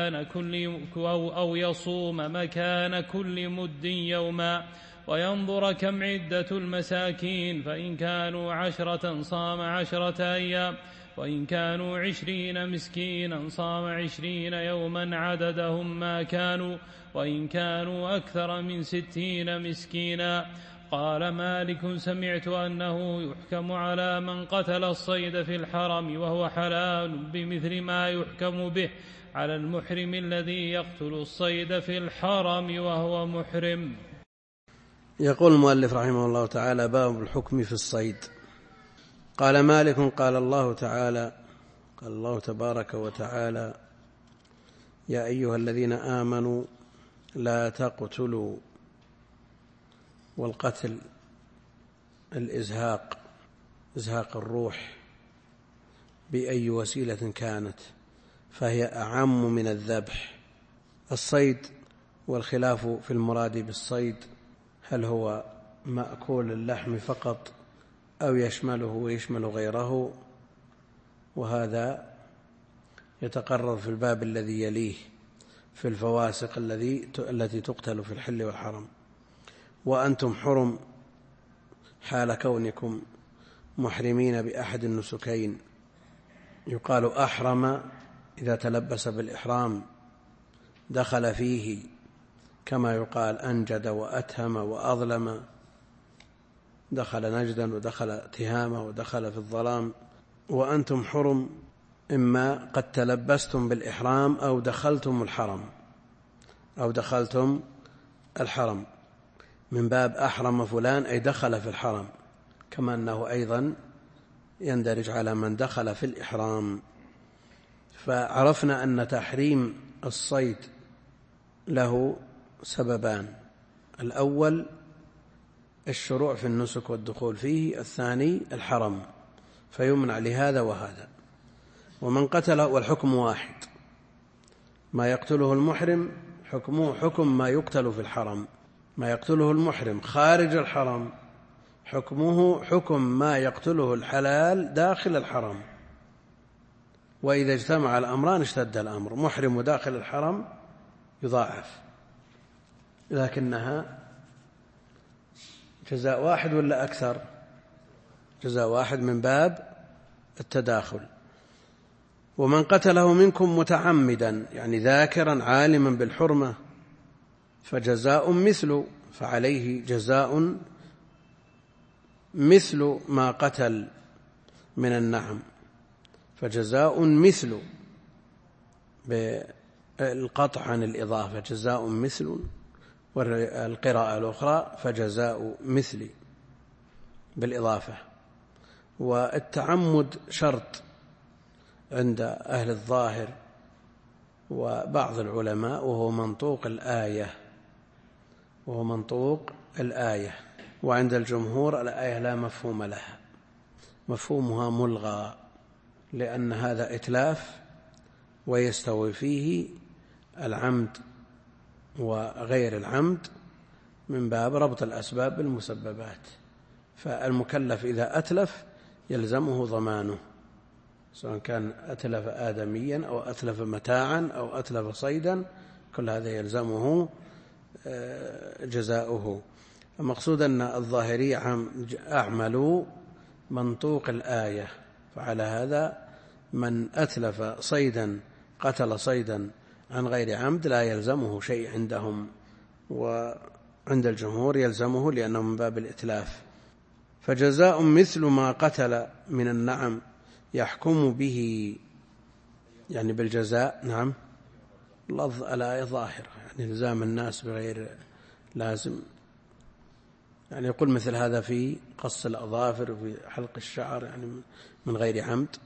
مكان كل مد يوما، وينظر كم عدة المساكين، فإن كانوا 10 صام 10 أيام، وإن كانوا 20 مسكينا صام 20 يوما عددهم ما كانوا، وإن كانوا أكثر من 60 مسكينا. قال مالك: سمعت أنه يحكم على من قتل الصيد في الحرم وهو حلال بمثل ما يحكم به على المحرم الذي يقتل الصيد في الحرم وهو محرم.
يقول المؤلف رحمه الله تعالى: باب الحكم في الصيد. قال مالك قال الله تعالى: قال الله تبارك وتعالى: يا أيها الذين آمنوا لا تقتلوا. والقتل الإزهاق، إزهاق الروح بأي وسيلة كانت، فهي أعم من الذبح. الصيد، والخلاف في المراد بالصيد، هل هو مأكول اللحم فقط أو يشمله ويشمل غيره، وهذا يتقرر في الباب الذي يليه في الفواسق التي تقتل في الحل والحرم. وأنتم حرم حال كونكم محرمين بأحد النسكين. يقال أحرم إذا تلبس بالإحرام دخل فيه، كما يقال أنجد وأتهم وأظلم، دخل نجدا ودخل تهامة ودخل في الظلام. وأنتم حرم إما قد تلبستم بالإحرام أو دخلتم الحرم من باب أحرم فلان أي دخل في الحرم، كما أنه أيضا يندرج على من دخل في الإحرام. فعرفنا أن تحريم الصيد له سببان: الأول الشروع في النسك والدخول فيه، الثاني الحرم، فيمنع لهذا وهذا. ومن قتل، والحكم واحد، ما يقتله المحرم حكمه حكم ما يقتل في الحرم، ما يقتله المحرم خارج الحرم حكمه حكم ما يقتله الحلال داخل الحرم. وإذا اجتمع الأمران اشتد الأمر، محرم داخل الحرم يضاعف، لكنها جزاء واحد ولا أكثر؟ جزاء واحد من باب التداخل. ومن قتله منكم متعمدا، يعني ذاكرا عالما بالحرمة، فجزاء فعليه جزاء مثل ما قتل من النعم، فجزاء مثل بالقطع عن الإضافة، جزاء مثل، والقراءة الأخرى فجزاء مثل بالإضافة. والتعمد شرط عند أهل الظاهر وبعض العلماء، وهو منطوق الآية. وعند الجمهور الآية لا مفهوم لها، مفهومها ملغى، لأن هذا إتلاف ويستوي فيه العمد وغير العمد من باب ربط الأسباب بالمسببات. فالمكلف إذا أتلف يلزمه ضمانه، سواء كان أتلف آدميا أو أتلف متاعا أو أتلف صيدا، كل هذا يلزمه جزاؤه. المقصود أن الظاهرية أعملوا منطوق الآية، فعلى هذا من أتلف صيدا قتل صيدا عن غير عمد لا يلزمه شيء عندهم، وعند الجمهور يلزمه لأنه من باب الإتلاف. فجزاء مثل ما قتل من النعم يحكم به، يعني بالجزاء. نعم، الآية ظاهرة، يعني إلزام الناس بغير لازم، يعني يقول مثل هذا في قص الأظافر وفي حلق الشعر، يعني من غير عمد.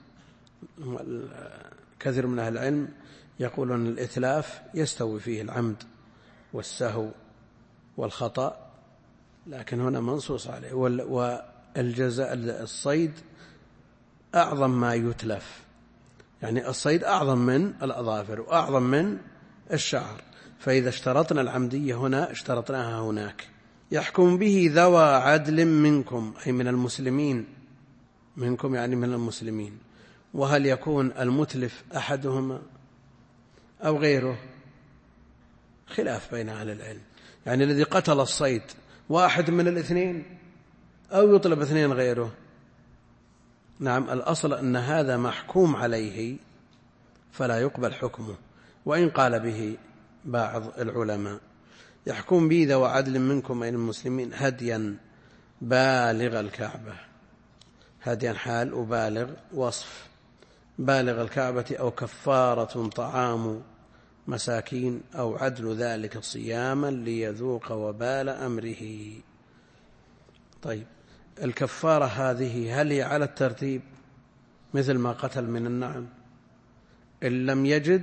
كثير من أهل العلم يقولون الإتلاف يستوي فيه العمد والسهو والخطأ، لكن هنا منصوص عليه. والجزاء الصيد أعظم ما يتلف، يعني الصيد أعظم من الأظافر وأعظم من الشعر، فإذا اشترطنا العمدية هنا اشترطناها هناك. يحكم به ذوى عدل منكم، أي من المسلمين، منكم يعني من المسلمين. وهل يكون المتلف أحدهما أو غيره؟ خلاف بين أهل العلم، يعني الذي قتل الصيد واحد من الاثنين أو يطلب اثنين غيره. نعم، الأصل أن هذا محكوم عليه فلا يقبل حكمه، وإن قال به بعض العلماء. يحكم به ذوى عدل منكم أي المسلمين هديا بالغ الكعبة، هديا حال وبالغ وصف، بالغ الكعبة أو كفارة طعام مساكين أو عدل ذلك صياما ليذوق وبال أمره. طيب، الكفارة هذه هل هي على الترتيب مثل ما قتل من النعم؟ إن لم يجد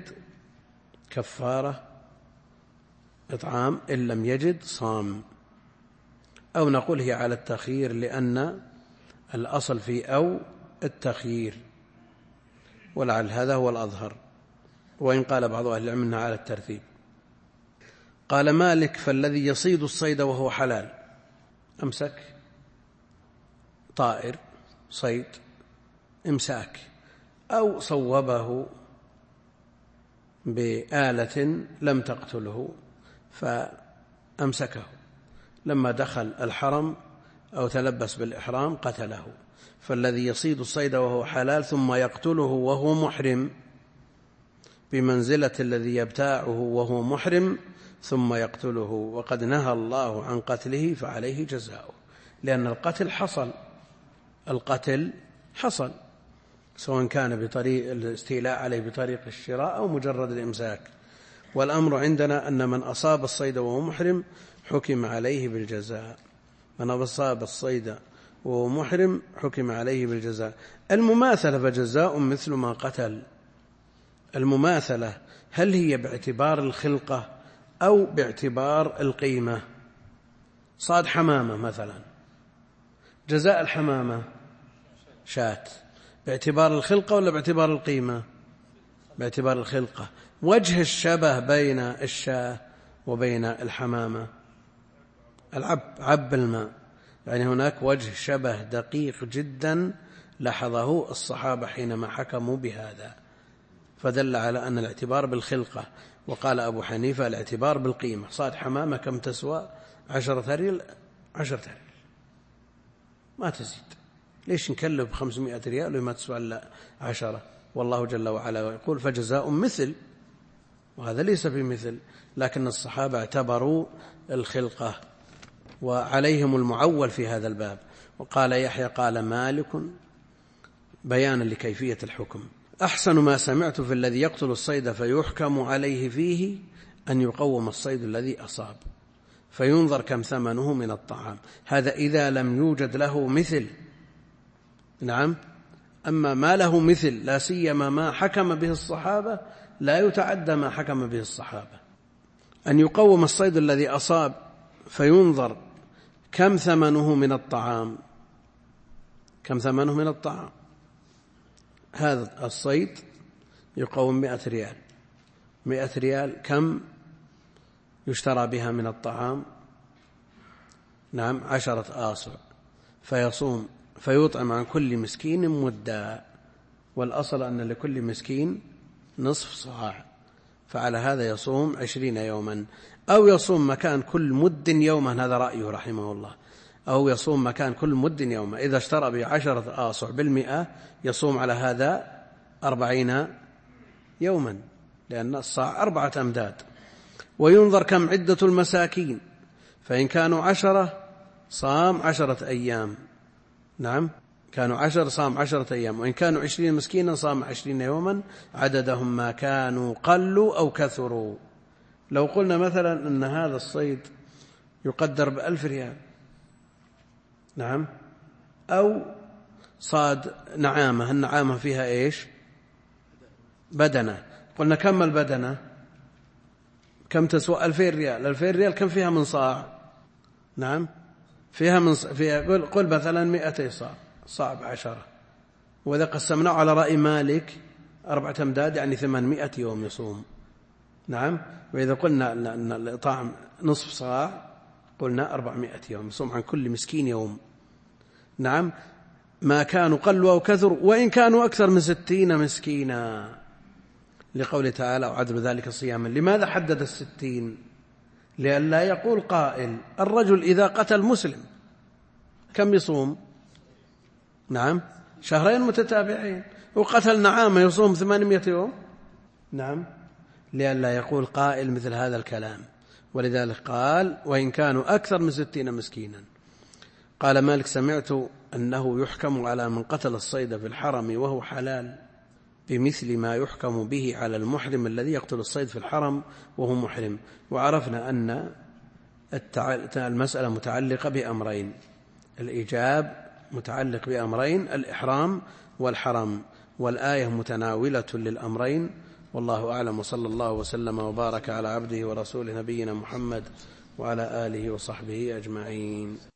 كفارة إطعام، إن لم يجد صام، أو نقول هي على التخيير لأن الأصل في أو التخيير، ولعل هذا هو الأظهر، وإن قال بعض أهل العلم أنها على الترتيب. قال مالك: فالذي يصيد الصيد وهو حلال، أمسك طائر صيد إمساك، أو صوبه بآلة لم تقتله فأمسكه، لما دخل الحرم أو تلبس بالإحرام قتله. فالذي يصيد الصيد وهو حلال ثم يقتله وهو محرم بمنزلة الذي يبتاعه وهو محرم ثم يقتله، وقد نهى الله عن قتله فعليه جزاؤه، لأن القتل حصل سواء كان بطريق الاستيلاء عليه بطريق الشراء أو مجرد الإمساك. والأمر عندنا أن من أصاب الصيد وهو محرم حكم عليه بالجزاء، من أصاب الصيد وهو محرم حكم عليه بالجزاء. المماثلة فجزاء مثل ما قتل. المماثلة هل هي باعتبار الخلقة أو باعتبار القيمة؟ صاد حمامة مثلا، جزاء الحمامة شاة، باعتبار الخلقة ولا باعتبار القيمة؟ باعتبار الخلقة. وجه الشبه بين الشاة وبين الحمامة عب الماء، يعني هناك وجه شبه دقيق جدا لاحظه الصحابة حينما حكموا بهذا، فدل على أن الاعتبار بالخلقة. وقال أبو حنيفة الاعتبار بالقيمة. صاد حمامة كم تسوى؟ 10 ريال، 10 ريال ما تزيد، ليش نكلف 500 ريال وما تسوى إلا 10؟ والله جل وعلا يقول فجزاء مثل، وهذا ليس بمثل، لكن الصحابة اعتبروا الخلقة وعليهم المعول في هذا الباب. وقال يحيى قال مالك بيانا لكيفية الحكم: أحسن ما سمعت في الذي يقتل الصيد فيحكم عليه فيه أن يقوم الصيد الذي أصاب فينظر كم ثمنه من الطعام. هذا إذا لم يوجد له مثل. نعم، أما ما له مثل لا سيما ما حكم به الصحابة لا يتعدى ما حكم به الصحابة. أن يقوم الصيد الذي أصاب فينظر كم ثمنه من الطعام، كم ثمنه من الطعام. هذا الصيد يقوم 100 ريال، 100 ريال كم يشترى بها من الطعام؟ نعم 10 آصع، فيصوم فيطعم عن كل مسكين مدا، والأصل أن لكل مسكين نصف صاع، فعلى هذا يصوم 20 يوما، أو يصوم مكان كل مد يوما، هذا رأيه رحمه الله، أو يصوم مكان كل مد يوما. إذا اشترى ب10 آصع بالمئة يصوم على هذا 40 يوما، لأن الصاع 4 أمداد. وينظر كم عدة المساكين، فإن كانوا 10 صام 10 أيام، نعم كانوا 10 صام 10 أيام، وإن كانوا 20 مسكينا صام 20 يوما، عددهم ما كانوا قلوا أو كثروا. لو قلنا مثلا أن هذا الصيد يقدر ب1000 ريال، نعم، أو صاد نعامة، النعامة فيها إيش؟ بدنة، قلنا كم البدنة؟ كم تسوى؟ 2000 ريال. 2000 ريال كم فيها من صاع؟ نعم فيها قل مثلا 200 صاع، صاع ب10، وإذا قسمناه على رأي مالك 4 أمداد يعني 800 يوم يصوم. نعم، وإذا قلنا أن الإطعام نصف صاع قلنا 400 يوم يصوم عن كل مسكين يوم. نعم، ما كانوا قلوا أو كثروا، وإن كانوا أكثر من 60 مسكينا، لقوله تعالى وعدل ذلك صياما. لماذا حدد 60؟ لئلا يقول قائل الرجل إذا قتل مسلم كم يصوم؟ نعم 2 متتابعين، وقتل نعامة يصوم 800 يوم. نعم، لئلا يقول قائل مثل هذا الكلام، ولذلك قال وإن كانوا أكثر من 60 مسكينا. قال مالك سمعت أنه يحكم على من قتل الصيد في الحرم وهو حلال بمثل ما يحكم به على المحرم الذي يقتل الصيد في الحرم وهو محرم. وعرفنا أن المسألة متعلقة بأمرين، الإيجاب متعلق بأمرين، الإحرام والحرم، والآية متناولة للأمرين. والله أعلم، وصلى الله وسلم وبارك على عبده ورسوله نبينا محمد وعلى آله وصحبه أجمعين.